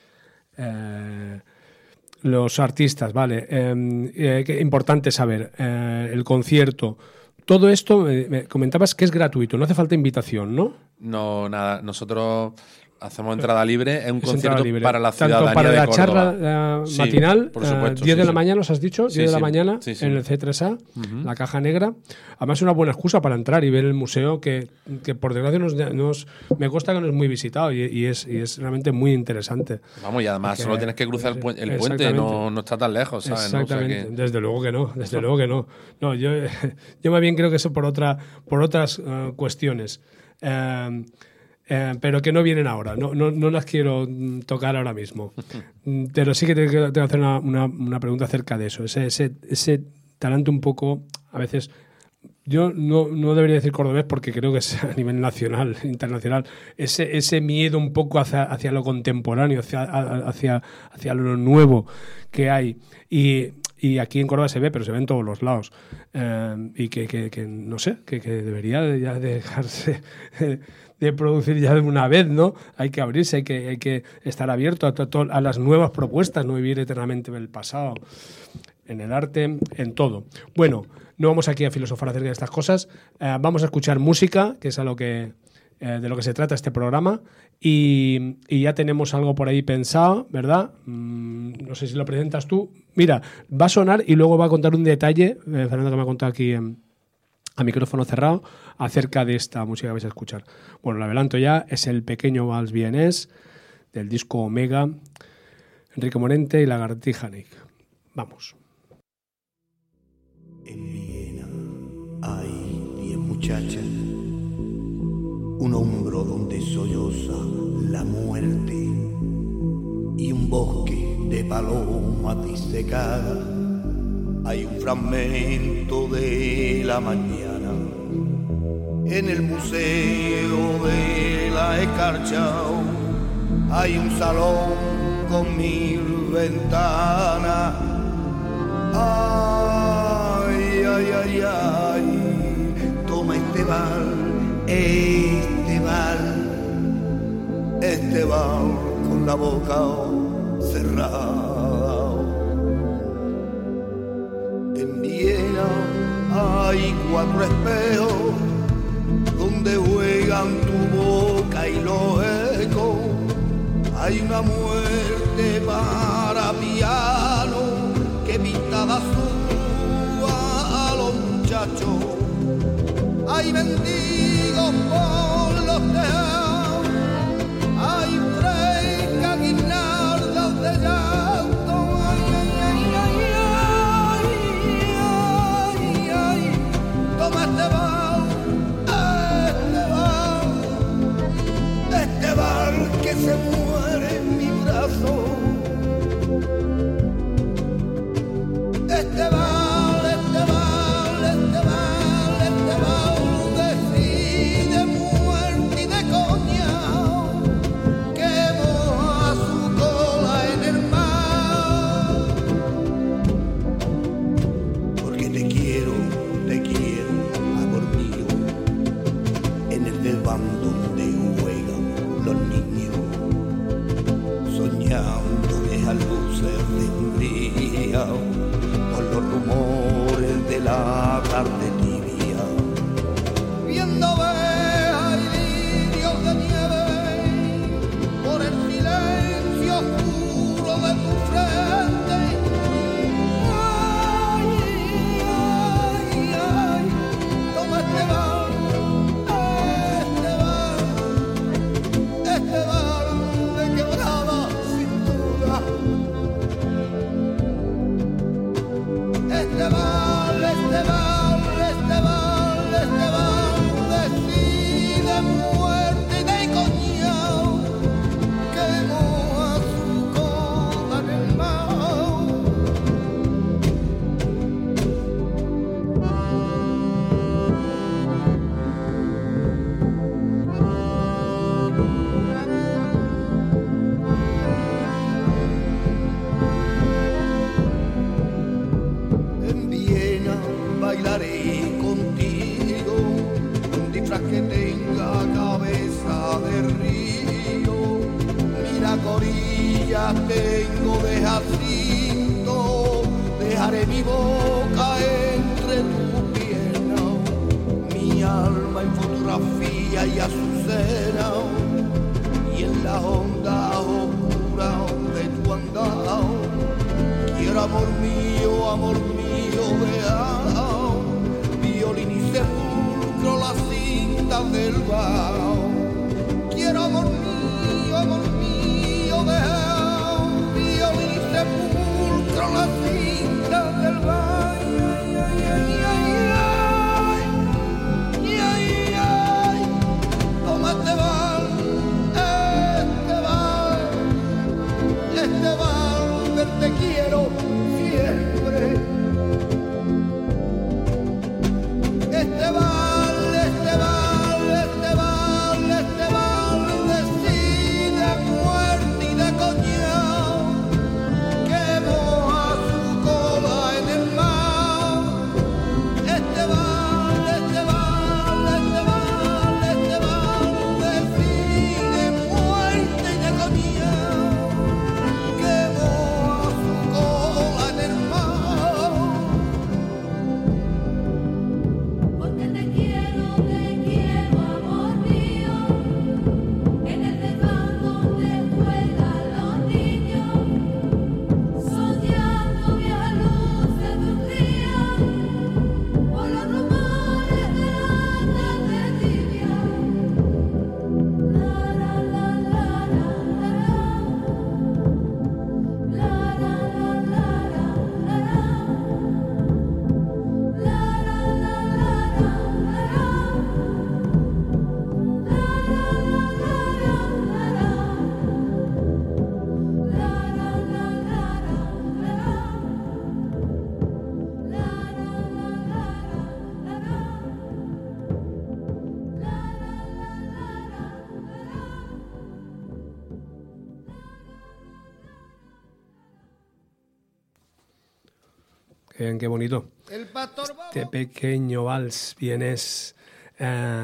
eh, los artistas, vale, eh, eh, que importante saber, eh, el concierto, todo esto, eh, me comentabas que es gratuito, no hace falta invitación, ¿no? No, nada, nosotros hacemos entrada libre, es un es concierto libre. Para la ciudadanía Tanto para de la Córdoba. charla uh, sí, matinal, por supuesto, uh, diez sí, de la sí. mañana, ¿os has dicho? diez sí, de la sí. mañana sí, sí. en el C tres A, uh-huh. la Caja Negra. Además es una buena excusa para entrar y ver el museo que, que por desgracia nos, nos, me consta que no es muy visitado y, y, es, y es realmente muy interesante. Vamos, y además Porque, solo tienes que cruzar el, pu- el puente, no, no está tan lejos, ¿sabes? Exactamente, ¿no? O sea que... desde luego que no, desde luego que no. No, yo, yo más bien creo que eso por, otra, por otras uh, cuestiones. Eh, Eh, pero que no vienen ahora, no, no, no las quiero tocar ahora mismo. Pero sí que te tengo que hacer una, una, una pregunta acerca de eso, ese, ese, ese talante un poco, a veces, yo no, no debería decir cordobés porque creo que es a nivel nacional, internacional, ese, ese miedo un poco hacia, hacia lo contemporáneo, hacia, hacia, hacia lo nuevo que hay. Y, y aquí en Córdoba se ve, pero se ve en todos los lados. Eh, y que, que, que, no sé, que, que debería ya dejarse... de producir ya de una vez, ¿no? Hay que abrirse, hay que, hay que estar abierto a, to, a las nuevas propuestas, no vivir eternamente en el pasado, en el arte, en todo. Bueno, no vamos aquí a filosofar acerca de estas cosas, eh, vamos a escuchar música, que es a lo que, eh, de lo que se trata este programa, y, y ya tenemos algo por ahí pensado, ¿verdad? Mm, no sé si lo presentas tú. Mira, va a sonar y luego va a contar un detalle, eh, Fernando que me ha contado aquí en... a micrófono cerrado, acerca de esta música que vais a escuchar. Bueno, lo adelanto ya, es el Pequeño Vals Vienés, del disco Omega, Enrique Morente y Lagartija Nick. Vamos. En Viena hay diez muchachas, un hombro donde solloza la muerte y un bosque de palomas disecadas. Hay un fragmento de la mañana en el Museo de la Escarcha. Hay un salón con mil ventanas. Ay, ay, ay, ay. Toma este bal, este bal, este bal con la boca cerrada. En Viena hay cuatro espejos donde juegan tu boca y los ecos. Hay una muerte para piano que pinta de azul a los muchachos. Hay mendigos por los tejados, hay frescas guirnaldas de llanto. Toma este bal, este bal, este bal que se muere en mi brazo. Este bal, este bal, este bal, este bal decide muerte y de coña que moja su cola en el mar. la tarde tibia, viendo abejas y lirios de nieve por el silencio oscuro de tu frente. Ay, ay, ay, toma este bar, este bar, este bar de quebrada cintura. Este bar, este bar, este bar, este bar decide muerte y de coñao que moja su cola en el mar. En Viena bailaré contigo, un disfraz que tenga cabeza de río. Mira corillas tengo de jacinto, dejaré mi boca entre tus piernas, mi alma en fotografía y azucena, y en la onda oscura donde tú andas. Quiero amor mío, amor mío, veao, violín y sepulcro, las cintas del vaho. Quiero amor mío, amor mío, veao, violín y sepulcro, las cintas del vaho. Ay, ay, ay, ay, ay, ay, ay, toma este bar, este bar, este bar del te quiero siempre. Este bar, este bar, este bar, este bar decide muerte y de coñao que moja su cola en el mar. Este bar, este bar, este bar, este bar decide muerte y de coñao que moja su cola en el mar. Porque te quiero, te quiero, amor mío, en el desván donde juegan los niños, soñando viejas luces de un día, por los rumores de la tarde tibia. La la la la la la la la la la Qué bien, qué bonito. El pastor Este pequeño vals vienes eh,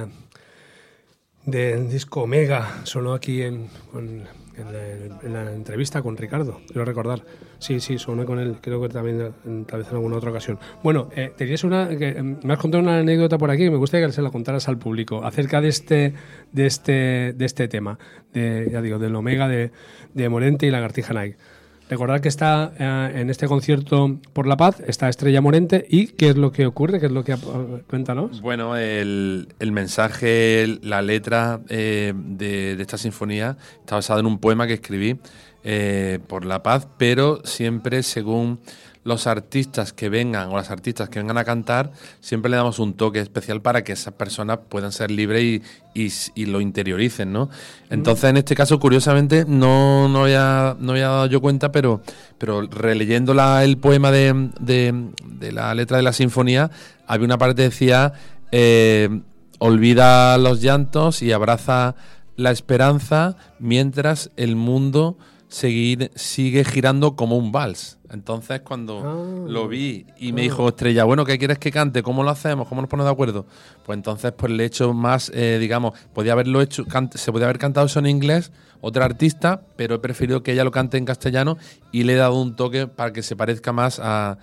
del disco Omega, sonó aquí en, con- en, la, en la entrevista con Ricardo, quiero recordar. Sí, sí, sonó con él, creo que también en- tal vez en alguna otra ocasión. Bueno, eh, tenías una, que, eh, me has contado una anécdota por aquí y me gustaría que se la contaras al público acerca de este, de este, de este tema, de, ya digo, del Omega de, de Morente y Lagartija Night. Recordad que está eh, en este concierto por la paz, está Estrella Morente. ¿Y qué es lo que ocurre? ¿Qué es lo que eh, cuéntanos? Bueno, el, el mensaje, el- la letra eh, de, de esta sinfonía está basado en un poema que escribí eh, por la paz, pero siempre según los artistas que vengan o las artistas que vengan a cantar, siempre le damos un toque especial para que esas personas puedan ser libres y, y, y lo interioricen, ¿no? Entonces, en este caso, curiosamente, no, no, había, no había dado yo cuenta, pero, pero releyendo la- el poema de, de, de la letra de la sinfonía, había una parte que decía, eh, olvida los llantos y abraza la esperanza mientras el mundo seguir, sigue girando como un vals. Entonces, cuando Ah. lo vi y me Ah. dijo Estrella, bueno, ¿qué quieres que cante? ¿Cómo lo hacemos? ¿Cómo nos ponemos de acuerdo? Pues entonces pues le he hecho más, eh, digamos, podía haberlo hecho, can- se podía haber cantado eso en inglés, otra artista, pero he preferido que ella lo cante en castellano y le he dado un toque para que se parezca más a,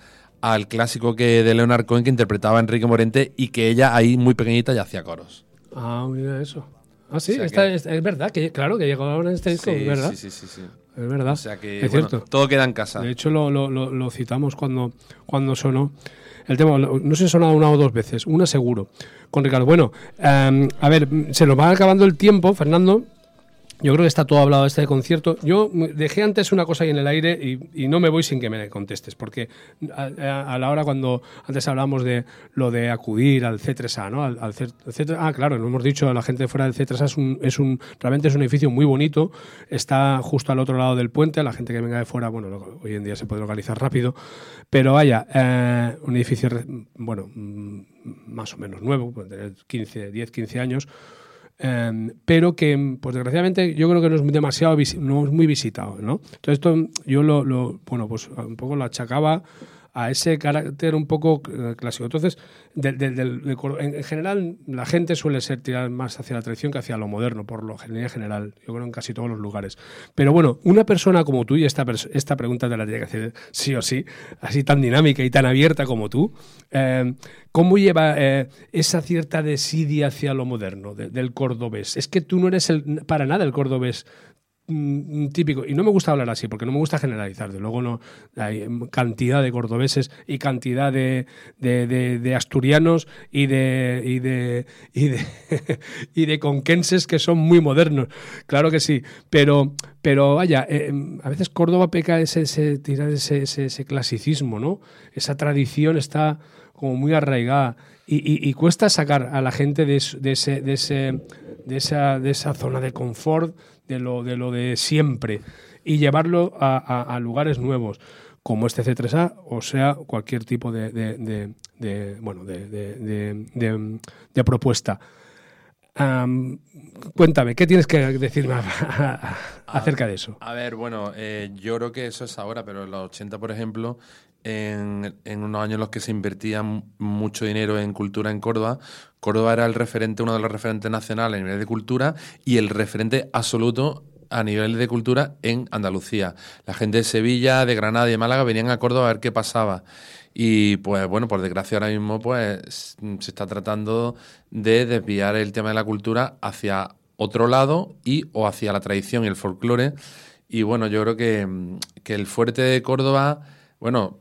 al clásico que de Leonard Cohen que interpretaba a Enrique Morente y que ella ahí muy pequeñita ya hacía coros. Ah, mira eso. Ah, sí, O sea esta que- es, es verdad, que claro, que llegó ahora en este disco, Sí, es verdad. sí, sí, sí, sí. Es verdad. O sea que es bueno, cierto. todo queda en casa. De hecho, lo, lo, lo, lo citamos cuando, cuando sonó el tema. lo- No sé si ha sonado una o dos veces, una seguro, con Ricardo. Bueno, eh, a ver, se nos va acabando el tiempo, Fernando. Yo creo que está todo hablado de este concierto. Yo dejé antes una cosa ahí en el aire y, y no me voy sin que me contestes, porque a, a- a la hora cuando antes hablamos de lo de acudir al C tres A, ¿no? Al, al C- C tres A, ah, claro, lo hemos dicho, la gente fuera del C tres A es un, es un, realmente es un edificio muy bonito, está justo al otro lado del puente, la gente que venga de fuera, bueno, lo- hoy en día se puede localizar rápido, pero vaya, eh, un edificio, re- bueno, mm, más o menos nuevo, puede tener quince, diez, quince años, Eh, pero que, pues desgraciadamente, yo creo que no es demasiado visi- no es muy visitado, ¿no? Entonces esto yo lo, lo- bueno, pues un poco lo achacaba a ese carácter un poco eh, clásico. Entonces, del- del- del- del cor- en, en general, la gente suele ser tirar más hacia la tradición que hacia lo moderno, por lo general, general, yo creo en casi todos los lugares. Pero bueno, una persona como tú, y esta, pers- esta pregunta te la tiene que hacer sí o sí, así tan dinámica y tan abierta como tú, eh, ¿cómo lleva eh, esa cierta desidia hacia lo moderno de- del cordobés? Es que tú no eres el, para nada el cordobés mm, típico, y no me gusta hablar así porque no me gusta generalizar, de luego no hay cantidad de cordobeses y cantidad de, de, de, de asturianos y de y de y de, y de conquenses que son muy modernos, claro que sí, pero pero vaya, eh, a veces Córdoba peca ese, ese tirar ese, ese, ese clasicismo, ¿no? Esa tradición está como muy arraigada y, y, y cuesta sacar a la gente de, de, ese, de, ese, de, esa, de esa zona de confort, de lo de, lo de siempre, y llevarlo a, a, a lugares nuevos, como este C tres A, o sea, cualquier tipo de, de, de, de bueno, de, de, de, de, de propuesta. Um, cuéntame, ¿qué tienes que decirme acerca de eso? A ver, bueno, eh, yo creo que eso es ahora, pero en los ochenta, por ejemplo, en, en unos años en los que se invertía m- mucho dinero en cultura en Córdoba, Córdoba era el referente, uno de los referentes nacionales a nivel de cultura y el referente absoluto a nivel de cultura en Andalucía. La gente de Sevilla, de Granada y de Málaga venían a Córdoba a ver qué pasaba. Y pues bueno, por desgracia ahora mismo pues se está tratando de desviar el tema de la cultura hacia otro lado y o hacia la tradición y el folclore. Y bueno, yo creo que, que el fuerte de Córdoba, bueno,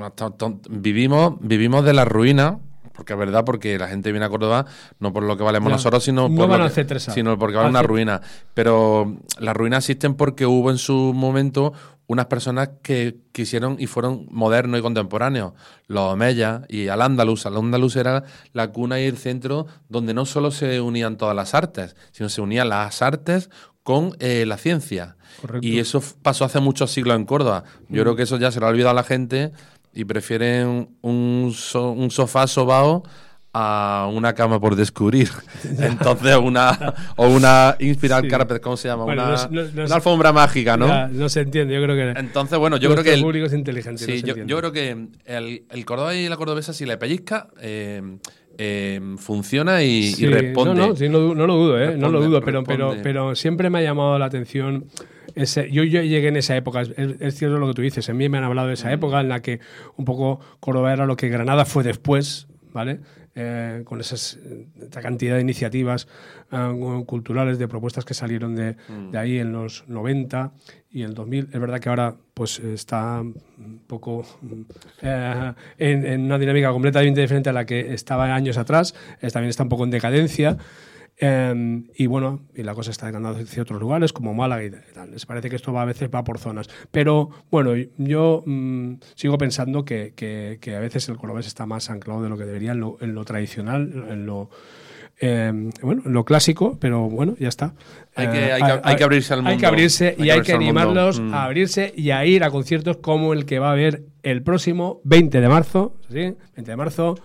vivimos, vivimos de la ruina. Porque es verdad, porque la gente viene a Córdoba no por lo que valemos Ya. nosotros, sino No por van lo al que- C tres A. sino porque vale Al una C- ruina. Pero las ruinas existen porque hubo en su momento unas personas que quisieron y fueron modernos y contemporáneos. Los Omeyas y Al-Ándalus. Al-Ándalus era la cuna y el centro donde no solo se unían todas las artes, sino se unían las artes con eh, la ciencia. Correcto. Y eso f- pasó hace muchos siglos en Córdoba. Yo creo que eso ya se lo ha olvidado a la gente y prefieren un, so- un sofá sobao a una cama por descubrir. Entonces, una o una inspiral Sí. carpet, ¿cómo se llama? Bueno, una, no es- no es- no es- una alfombra mágica, ¿no? Ya, no se entiende, yo creo que Entonces, bueno, yo creo nuestro que el, público es inteligente. sí, no se yo, entiende. yo creo que el, el cordobés y la cordobesa, si le pellizca, eh, eh, funciona y, Sí, y responde. No, no, sí, no, du- no lo dudo, ¿eh? no lo Responde, dudo, pero, pero, responde. pero siempre me ha llamado la atención. Ese, yo, yo llegué en esa época, es, es cierto lo que tú dices, en mí me han hablado de esa Mm. época en la que un poco Córdoba era lo que Granada fue después, ¿vale? Eh, con esas, esta cantidad de iniciativas eh, culturales, de propuestas que salieron de, Mm. de ahí en los noventa y el dos mil. Es verdad que ahora pues está un poco eh, en, en una dinámica completamente diferente a la que estaba años atrás. Eh, también está un poco en decadencia. Eh, y bueno, y la cosa está decantando hacia otros lugares como Málaga y tal. Les parece que esto va, a veces va por zonas. Pero bueno, yo mm, sigo pensando que, que, que a veces el cordobés está más anclado de lo que debería en lo, en lo tradicional, en lo, eh, bueno, en lo clásico, pero bueno, ya está. Hay que- Eh, hay que- hay que abrirse al Hay mundo. que abrirse Hay y que hay abrirse que al mundo. animarlos Mm. a abrirse y a ir a conciertos como el que va a haber el próximo veinte de marzo, ¿sí? veinte de marzo.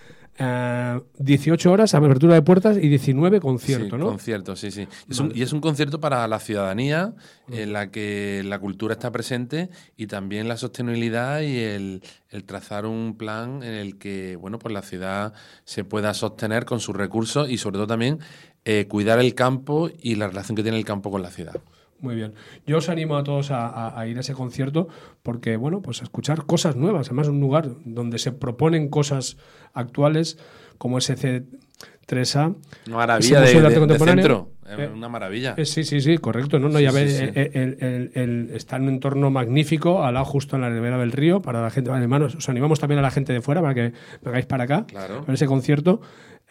Uh, dieciocho horas, apertura de puertas y diecinueve concierto, Sí, ¿no? concierto, sí, sí. Es un- y es un concierto para la ciudadanía en la que la cultura está presente y también la sostenibilidad y el, el trazar un plan en el que, bueno, pues la ciudad se pueda sostener con sus recursos y sobre todo también eh, cuidar el campo y la relación que tiene el campo con la ciudad. Muy bien. Yo os animo a todos a, a, a ir a ese concierto porque, bueno, pues a escuchar cosas nuevas. Además, un lugar donde se proponen cosas actuales como ese C tres A. Una maravilla de, de, de centro. Eh, una maravilla. Eh, sí, sí, sí, correcto. ¿no? No, Sí, ya sí, ves, sí. el, el, el, el, está en un entorno magnífico, al lado justo en la ribera del río, para la gente. Además, os animamos también a la gente de fuera para que vengáis para acá, Claro. a ver ese concierto.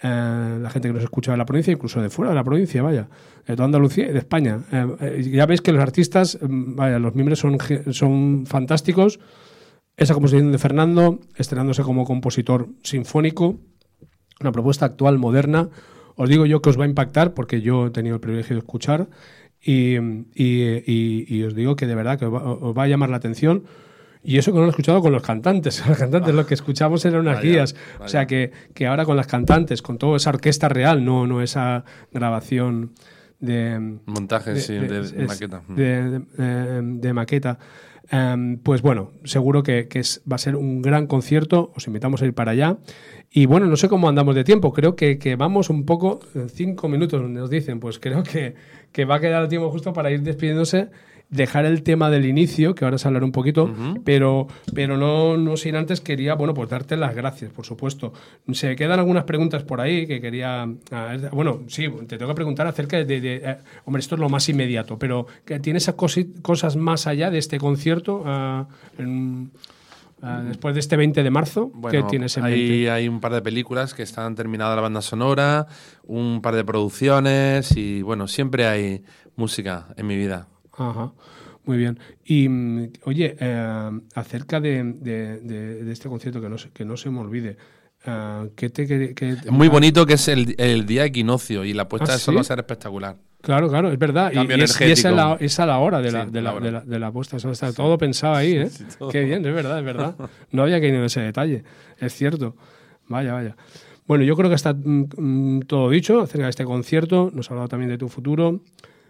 Eh, la gente que nos escucha de la provincia, incluso de fuera de la provincia, vaya, de toda Andalucía y de España. Eh, eh, ya veis que los artistas, eh, vaya, los miembros son, son fantásticos. Esa composición de Fernando, estrenándose como compositor sinfónico, una propuesta actual, moderna. Os digo yo que os va a impactar porque yo he tenido el privilegio de escuchar y, y, y, y os digo que de verdad que os va, os va a llamar la atención. Y eso que no lo he escuchado con los cantantes. Los cantantes, lo que escuchamos eran unas Vaya, guías. vaya. O sea, que, que ahora con las cantantes, con toda esa orquesta real, no, no esa grabación de... Montaje, de, sí, de- de, es- maqueta. de- de- eh, de maqueta. Em, pues bueno, seguro que, que es- va a ser un gran concierto. Os invitamos a ir para allá. Y bueno, no sé cómo andamos de tiempo. Creo que, que vamos un poco, en cinco minutos nos dicen. Pues creo que, que va a quedar el tiempo justo para ir despidiéndose. Dejar el tema del inicio, que ahora se hablará un poquito, Ujú. pero, pero no, no sin antes quería, bueno, pues darte las gracias, por supuesto. Se quedan algunas preguntas por ahí que quería... ah, Bueno, sí, te tengo que preguntar acerca de... de- de- eh, hombre, esto es lo más inmediato, pero que ¿tienes esas cosi- cosas más allá de este concierto ah, en- ah, después de este veinte de marzo? ¿Qué Bueno, tienes en hay, mente? hay un par de películas que están terminadas la banda sonora, un par de producciones y bueno, siempre hay música en mi vida. Ajá, muy bien. Y mm, oye, eh, acerca de, de- de- de este concierto, que no se, que no se me olvide, eh, ¿qué te, qué- qué- Es muy bonito que es el, el día equinoccio y la puesta ¿Ah, de sol va a sí? ser espectacular. Claro, claro, es verdad. Y, Cambio y es, y es a, la, energético. es a la hora de la, Sí, de la, la hora. de la, de la puesta de sol. Está todo pensado ahí, ¿eh? Sí, todo. Qué bien, es verdad, es verdad. No había caído en ese detalle, es cierto. Vaya, vaya. Bueno, yo creo que está mm, mm, todo dicho acerca de este concierto. Nos ha hablado también de tu futuro.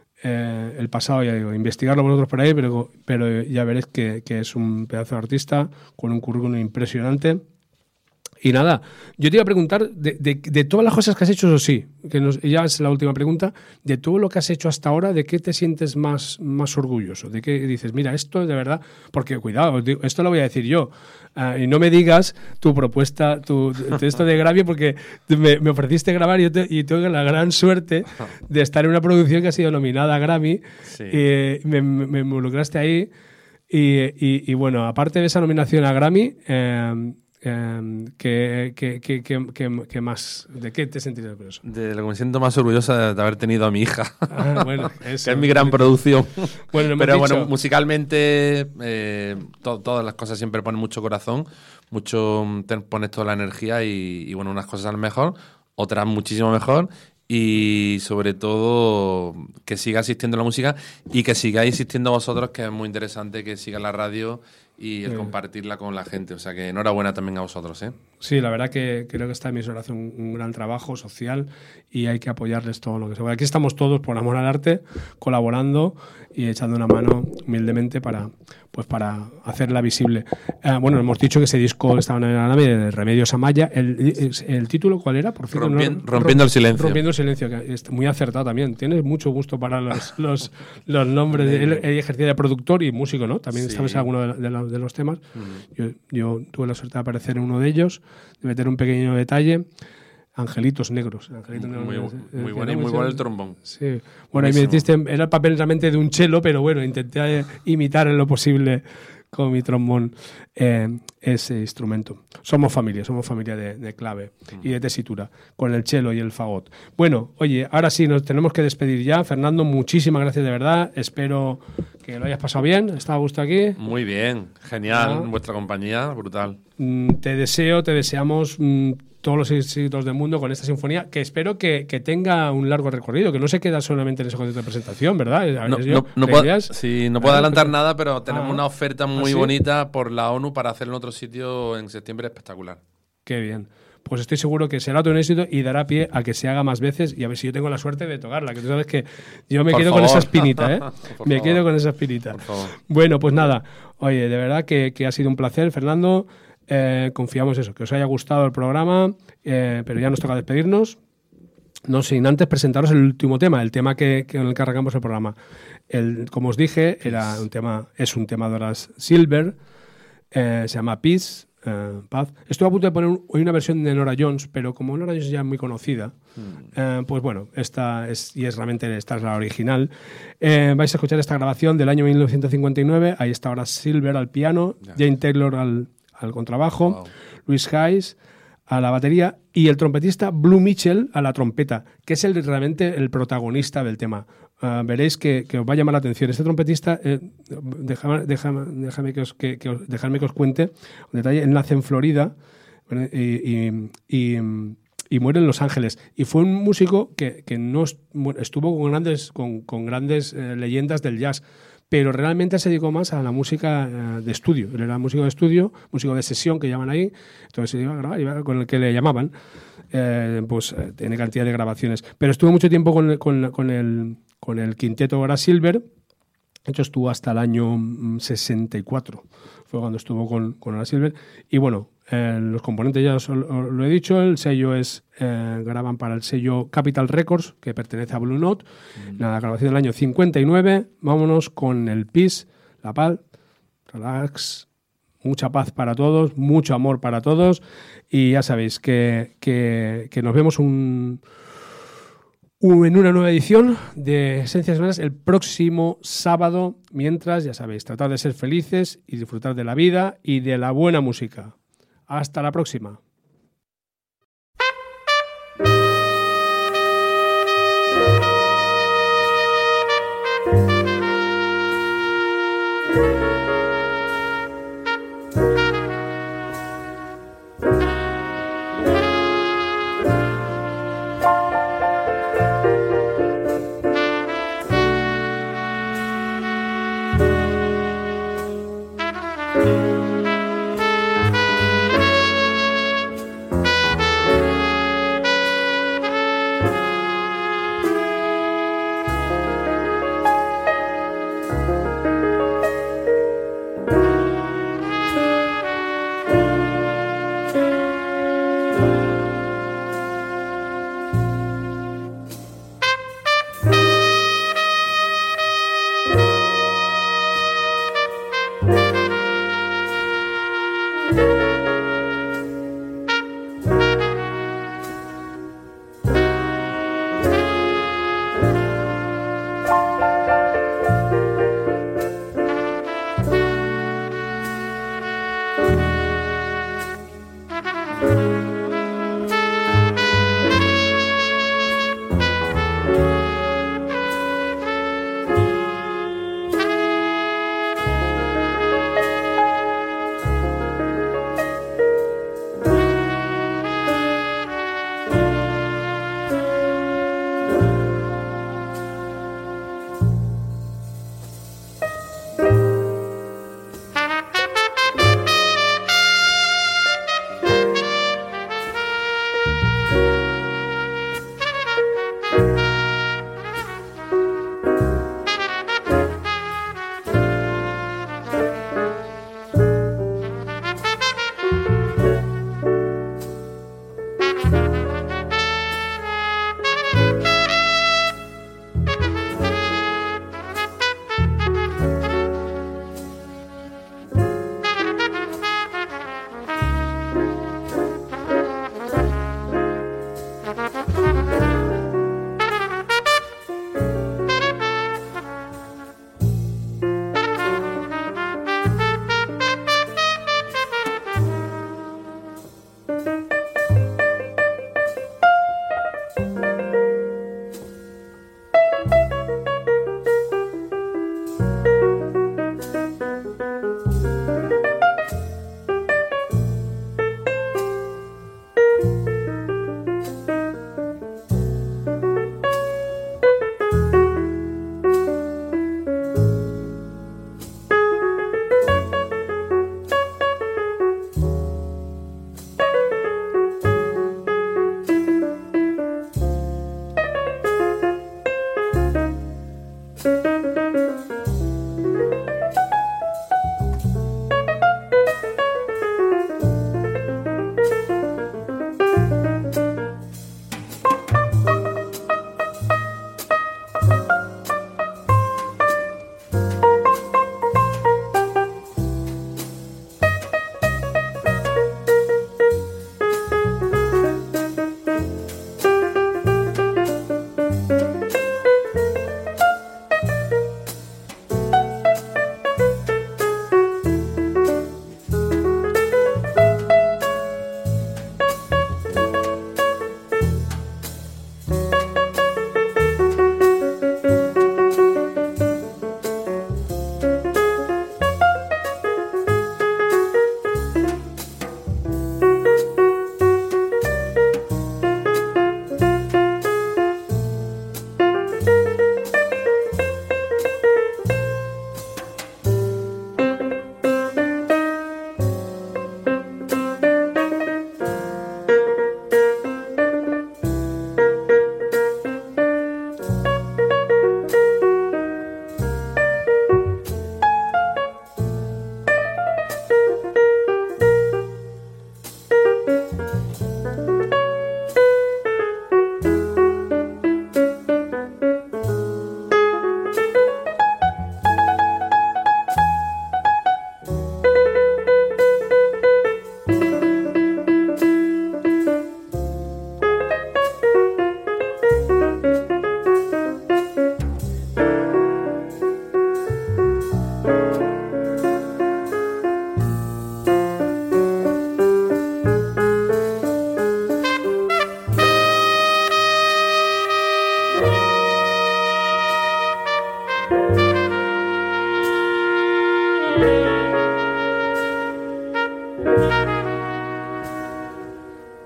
Eh, el pasado, ya digo, investigarlo vosotros por ahí, pero, pero ya veréis que, que es un pedazo de artista con un currículum impresionante. Y nada, yo te iba a preguntar de, de, de todas las cosas que has hecho, eso sí, que nos, ya es la última pregunta, de todo lo que has hecho hasta ahora, ¿de qué te sientes más, más orgulloso? ¿De qué dices, mira, esto de verdad, porque cuidado, os digo, esto lo voy a decir yo, uh, y no me digas tu propuesta, tu, tu esto de Grammy, porque me, me ofreciste grabar y, yo te, y tengo la gran suerte de estar en una producción que ha sido nominada a Grammy, Sí. y me, me, me involucraste ahí, y, y, y bueno, aparte de esa nominación a Grammy, eh, Eh, ¿qué, qué, qué, qué, qué- qué más? ¿De qué te sentirías orgulloso? De lo que me siento más orgullosa de haber tenido a mi hija, Ah, bueno, que eso. es mi gran producción. Bueno, lo hemos Pero dicho. bueno, musicalmente eh, to- todas las cosas siempre ponen mucho corazón, mucho te pones toda la energía y, y bueno, unas cosas a lo mejor, otras muchísimo mejor. Y sobre todo que siga existiendo la música y que sigáis existiendo vosotros, que es muy interesante que siga la radio y el Sí. compartirla con la gente. O sea que enhorabuena también a vosotros, ¿eh? Sí, la verdad que creo que esta emisora hace un, un gran trabajo social y hay que apoyarles todo lo que se pueda. Aquí estamos todos por amor al arte, colaborando y echando una mano humildemente para, pues para hacerla visible. Eh, bueno, hemos dicho que ese disco estaba en la nave de Remedios Amaya. ¿El, el título cuál era? Por cierto, Rompien- no- Rompiendo el silencio. Rompiendo el silencio, que es muy acertado también. Tienes mucho gusto para los, los, los nombres. Él, él ejercía de productor y músico, ¿no? También Sí. sabes alguno de, de los- de los temas. Yo, yo tuve la suerte de aparecer en uno de ellos, de meter un pequeño detalle. Angelitos negros. Angelitos Muy, negros. bu- Eh, muy eh, bueno y ¿no? muy bueno el trombón. Sí. Bueno, ahí me Buenísimo. metiste, en- era el papel realmente de un cello, pero bueno, intenté eh, imitar en lo posible con mi trombón eh, ese instrumento. Somos familia, somos familia de, de clave y de tesitura, con el cello y el fagot. Bueno, oye, ahora sí, nos tenemos que despedir ya. Fernando, muchísimas gracias de verdad. Espero que lo hayas pasado bien. ¿Estás a gusto aquí? Muy bien, genial, Ah. vuestra compañía, brutal. Mm, te deseo, te deseamos mm, todos los éxitos del mundo con esta sinfonía, que espero que, que tenga un largo recorrido, que no se queda solamente en ese concierto de presentación, ¿verdad? A No, ver, no, yo- no la puedo, idea es- sí, no puedo Claro, adelantar pero- nada, pero tenemos Ah. una oferta ¿Ah, muy sí? bonita por la ONU para hacerlo en otro sitio en septiembre espectacular. Qué bien. Pues estoy seguro que será todo un éxito y dará pie a que se haga más veces y a ver si yo tengo la suerte de tocarla, que tú sabes que yo me Por quedo con favor. esa espinita, ¿eh? Por me favor. quedo con esa espinita. Por favor. Bueno, pues nada, oye, de verdad que, que ha sido un placer, Fernando. Eh, confiamos eso, que os haya gustado el programa, eh, pero ya nos toca despedirnos. no sin antes presentaros el último tema, el tema que, que en el que arrancamos el programa. El, como os dije, era un tema, es un tema de Horace Silver, eh, se llama Peace, eh, Paz. Estoy a punto de poner un, hoy una versión de Nora Jones, pero como Nora Jones ya es muy conocida, mm. eh, pues bueno, esta es, y es realmente esta es la original. Eh, vais a escuchar esta grabación del año mil novecientos cincuenta y nueve, ahí está Horace Silver al piano, yeah. Jane Taylor al, al contrabajo, wow. Louis Hayes a la batería y el trompetista Blue Mitchell a la trompeta, que es el, realmente el protagonista del tema. Uh, veréis que, que os va a llamar la atención. Este trompetista, eh, déjame, déjame, déjame, que os, que, que os, dejadme que os cuente un detalle. Él nace en Florida y, y, y, y muere en Los Ángeles. Y fue un músico que, que no estuvo con grandes, con, con grandes eh, leyendas del jazz, pero realmente se dedicó más a la música eh, de estudio. Él era músico de estudio, músico de sesión que llaman ahí, entonces se iba a grabar, iba con el que le llamaban. Eh, pues eh, tiene cantidad de grabaciones. Pero estuvo mucho tiempo con, con, con, el, con el quinteto Horace Silver. De hecho, estuvo hasta el año sesenta y cuatro. Fue cuando estuvo con, con Horace Silver. Y bueno, eh, los componentes ya os, os lo he dicho. El sello es, eh, graban para el sello Capitol Records, que pertenece a Blue Note. Mm. La grabación del año cincuenta y nueve. Vámonos con el Peace, la paz, relax. Mucha paz para todos, mucho amor para todos y ya sabéis que, que, que nos vemos un, un, en una nueva edición de Esencias Sonoras el próximo sábado. Mientras, ya sabéis, tratar de ser felices y disfrutar de la vida y de la buena música. Hasta la próxima.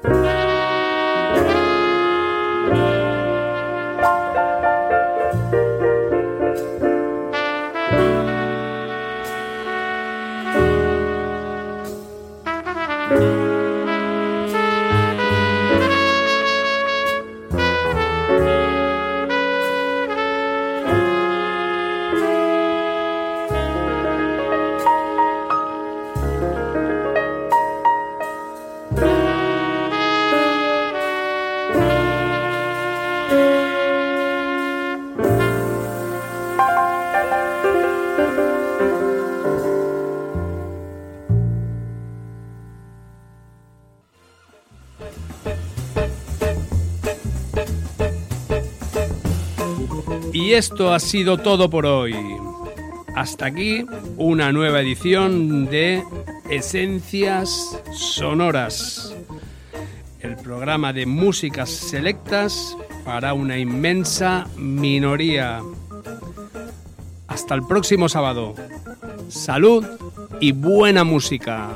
Y esto ha sido todo por hoy. Hasta aquí una nueva edición de Esencias Sonoras, el programa de músicas selectas para una inmensa minoría. Hasta el próximo sábado. Salud y buena música.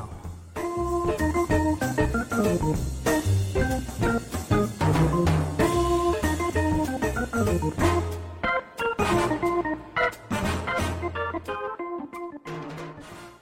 Thank you.